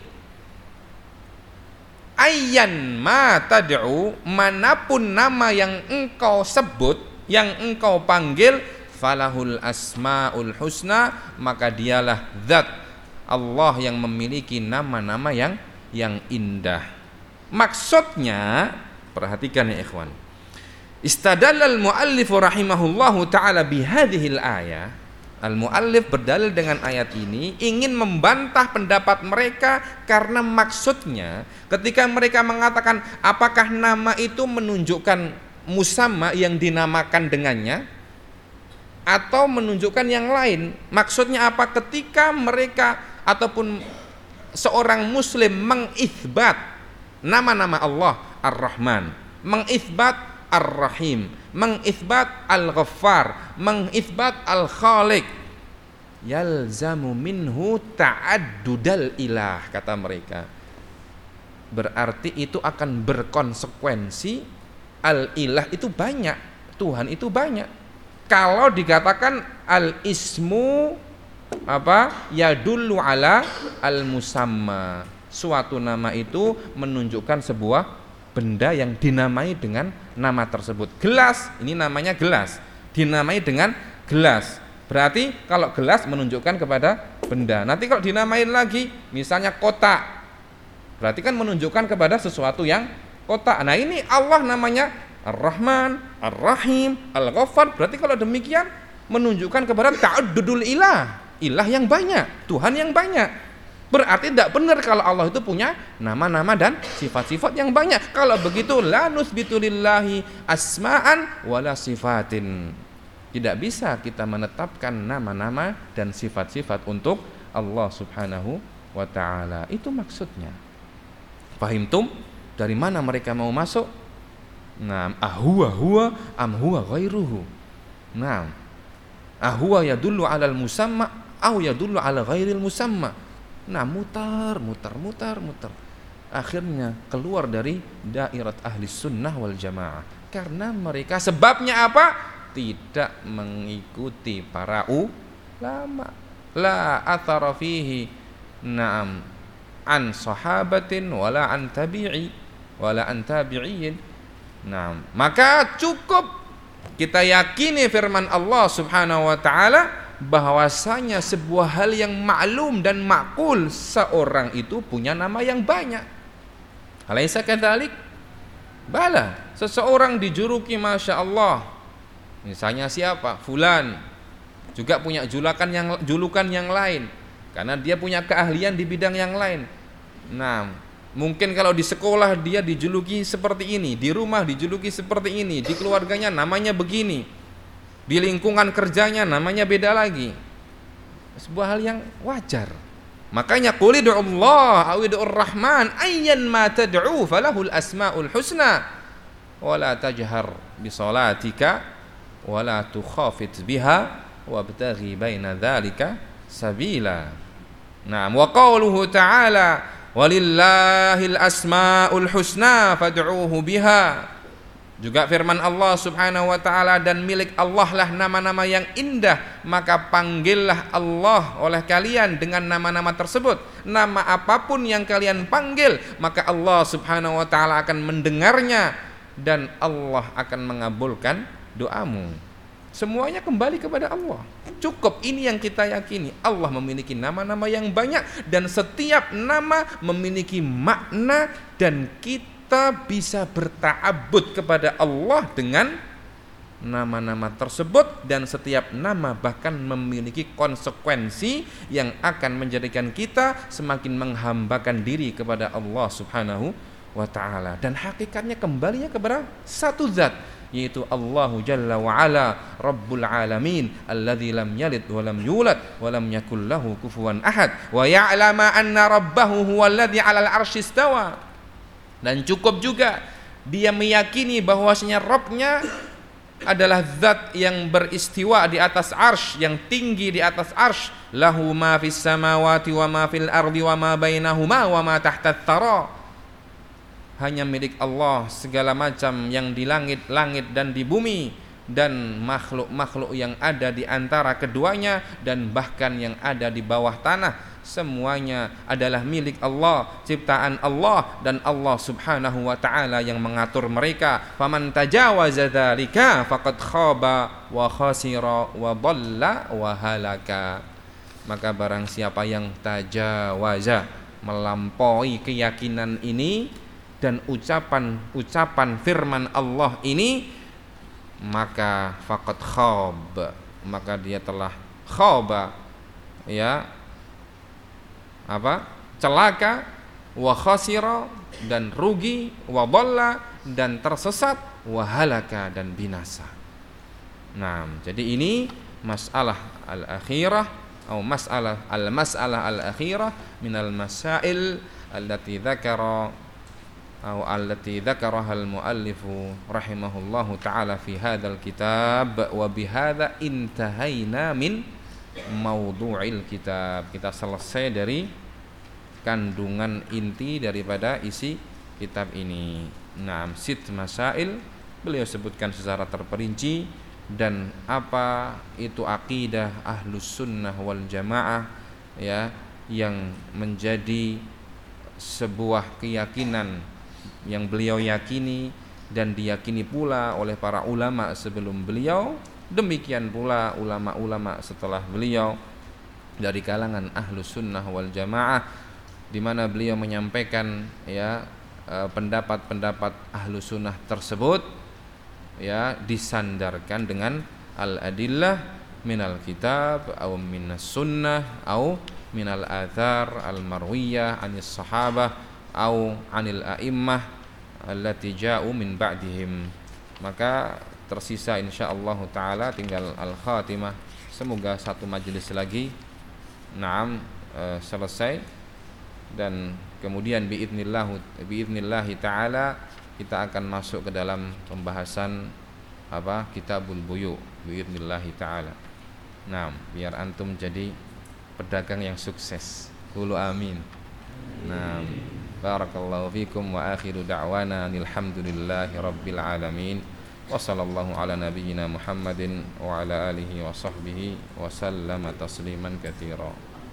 Ayyan ma tad'u, manapun nama yang engkau sebut, yang engkau panggil, falahul asmaul husna, maka dialah zat Allah yang memiliki nama-nama yang indah. Maksudnya, perhatikan ya ikhwan, istadallal muallif rahimahullahu ta'ala bihadhil ayah. Al-muallif berdalil dengan ayat ini, ingin membantah pendapat mereka, karena maksudnya ketika mereka mengatakan apakah nama itu menunjukkan musamma yang dinamakan dengannya atau menunjukkan yang lain. Maksudnya apa? Ketika mereka ataupun seorang muslim mengitsbat nama-nama Allah Ar-Rahman, mengitsbat Ar-Rahim, mengitsbat Al-Ghaffar, mengitsbat Al-Khaliq, yalzamu minhu ta'addudal ilah, kata mereka. Berarti itu akan berkonsekuensi al-ilah itu banyak, Tuhan itu banyak. Kalau dikatakan al-ismu apa? Yadullu ala al-musamma, suatu nama itu menunjukkan sebuah benda yang dinamai dengan nama tersebut. Gelas, ini namanya gelas, dinamai dengan gelas. Berarti kalau gelas menunjukkan kepada benda. Nanti kalau dinamain lagi, misalnya kotak, berarti kan menunjukkan kepada sesuatu yang kotak. Nah, ini Allah namanya Ar-Rahman, Ar-Rahim, Al-Ghaffar. Berarti kalau demikian menunjukkan kepada ta'addudul ilah, ilah yang banyak, Tuhan yang banyak. Berarti tidak benar kalau Allah itu punya nama-nama dan sifat-sifat yang banyak. Kalau begitu, la nuthbitu lillahi asma'an wala sifatin. Tidak bisa kita menetapkan nama-nama dan sifat-sifat untuk Allah subhanahu wa ta'ala. Itu maksudnya. Fahimtum? Dari mana mereka mau masuk? Nah, ahuwa huwa am huwa ghairuhu. Nah, ahuwa yadullu alal musamma au yadullu ala ghairil musamma. Nah, mutar. Akhirnya keluar dari dairat ahli sunnah wal jamaah. Karena mereka, sebabnya apa? Tidak mengikuti para ulama. La athara fihi na'am an sahabatin wala an tabi'i wala an tabi'in. Nah, maka cukup kita yakini firman Allah subhanahu wa ta'ala, bahwasanya sebuah hal yang maklum dan makul, seorang itu punya nama yang banyak. Alaysa kadzalik? Bala, seseorang dijuluki masya Allah, misalnya siapa? Fulan, juga punya julukan yang lain. karena dia punya keahlian di bidang yang lain. Nah, mungkin kalau di sekolah dia dijuluki seperti ini, di rumah dijuluki seperti ini, di keluarganya namanya begini, di lingkungan kerjanya namanya beda lagi. Sebuah hal yang wajar. Makanya qul ud'ullah aw ud'ur rahman ayyan ma tad'u falahul asmaul husna wa la tajhar bi salatika wa la tukhafit biha wabtaghi baina dzalika sabila. Nah, wa qauluhu ta'ala walillahil asmaul husna fad'uuhu biha. Juga firman Allah Subhanahu wa taala, dan milik Allah lah nama-nama yang indah, maka panggillah Allah oleh kalian dengan nama-nama tersebut. Nama apapun yang kalian panggil, maka Allah Subhanahu wa taala akan mendengarnya dan Allah akan mengabulkan doamu. Semuanya kembali kepada Allah. Cukup ini yang kita yakini. Allah memiliki nama-nama yang banyak dan setiap nama memiliki makna, dan kita bisa berta'abbud kepada Allah dengan nama-nama tersebut, dan setiap nama bahkan memiliki konsekuensi yang akan menjadikan kita semakin menghambakan diri kepada Allah Subhanahu wa ta'ala. Dan hakikatnya kembalinya kepada satu zat, yaitu Allahu Jalla wa Ala Rabbul Alamin alladzi lam yalid wa lam yulad wa lam yakul lahu kufuwan ahad wa ya'lama anna rabbahu huwal ladzi 'alal 'arsy istawa. Dan cukup juga dia meyakini bahwasanya Rabbnya adalah zat yang beristiwa di atas arsy, yang tinggi di atas arsy. Lahu ma fis samawati wa ma fil ardi wa ma bainahuma wa ma tahtat thara. Hanya milik Allah segala macam yang di langit-langit dan di bumi, dan makhluk-makhluk yang ada di antara keduanya, dan bahkan yang ada di bawah tanah. Semuanya adalah milik Allah, ciptaan Allah, dan Allah Subhanahu wa ta'ala yang mengatur mereka. Faman tajawaza dzalika faqad khaba wa khasira wa dhalla wa halaka. Maka barang siapa yang tajawaza, melampaui keyakinan ini dan ucapan firman Allah ini, maka faqad khab, maka dia telah khaba, ya, apa? Celaka, wa khasira, dan rugi, wa dhalla, dan tersesat, wa halaka, dan binasa. Nah, jadi ini masalah al-akhirah atau masalah al-akhirah minal masail allati dzakara أو التي ذكرها المؤلف رحمه الله تعالى في هذا الكتاب. وبهذا انتهينا من موضوع الكتاب. Kita selesai dari kandungan inti daripada isi kitab ini. Nah, sit masail beliau sebutkan secara terperinci, dan apa itu akidah ahlus sunnah wal jamaah, ya, yang menjadi sebuah keyakinan yang beliau yakini dan diyakini pula oleh para ulama sebelum beliau, demikian pula ulama-ulama setelah beliau dari kalangan ahlus sunnah wal jamaah, di mana beliau menyampaikan, ya, pendapat-pendapat ahlus sunnah tersebut, ya, disandarkan dengan al-adillah minal kitab atau minas sunnah atau minal athar al-marwiyah anis sahabah au anil a'immah allati ja'u min ba'dihim. Maka tersisa insyaallah taala tinggal al-khatimah. Semoga satu majelis lagi selesai, dan kemudian biidznillah taala kita akan masuk ke dalam pembahasan kitabul buyu biidznillah taala. Nah, biar antum jadi pedagang yang sukses. Qulu amin. Nah, barakallahu fikum wa akhiru da'wana alhamdulillahi rabbil alamin wa sallallahu ala nabiyyina Muhammadin wa ala alihi wa sahbihi wa sallama tasliman katsira.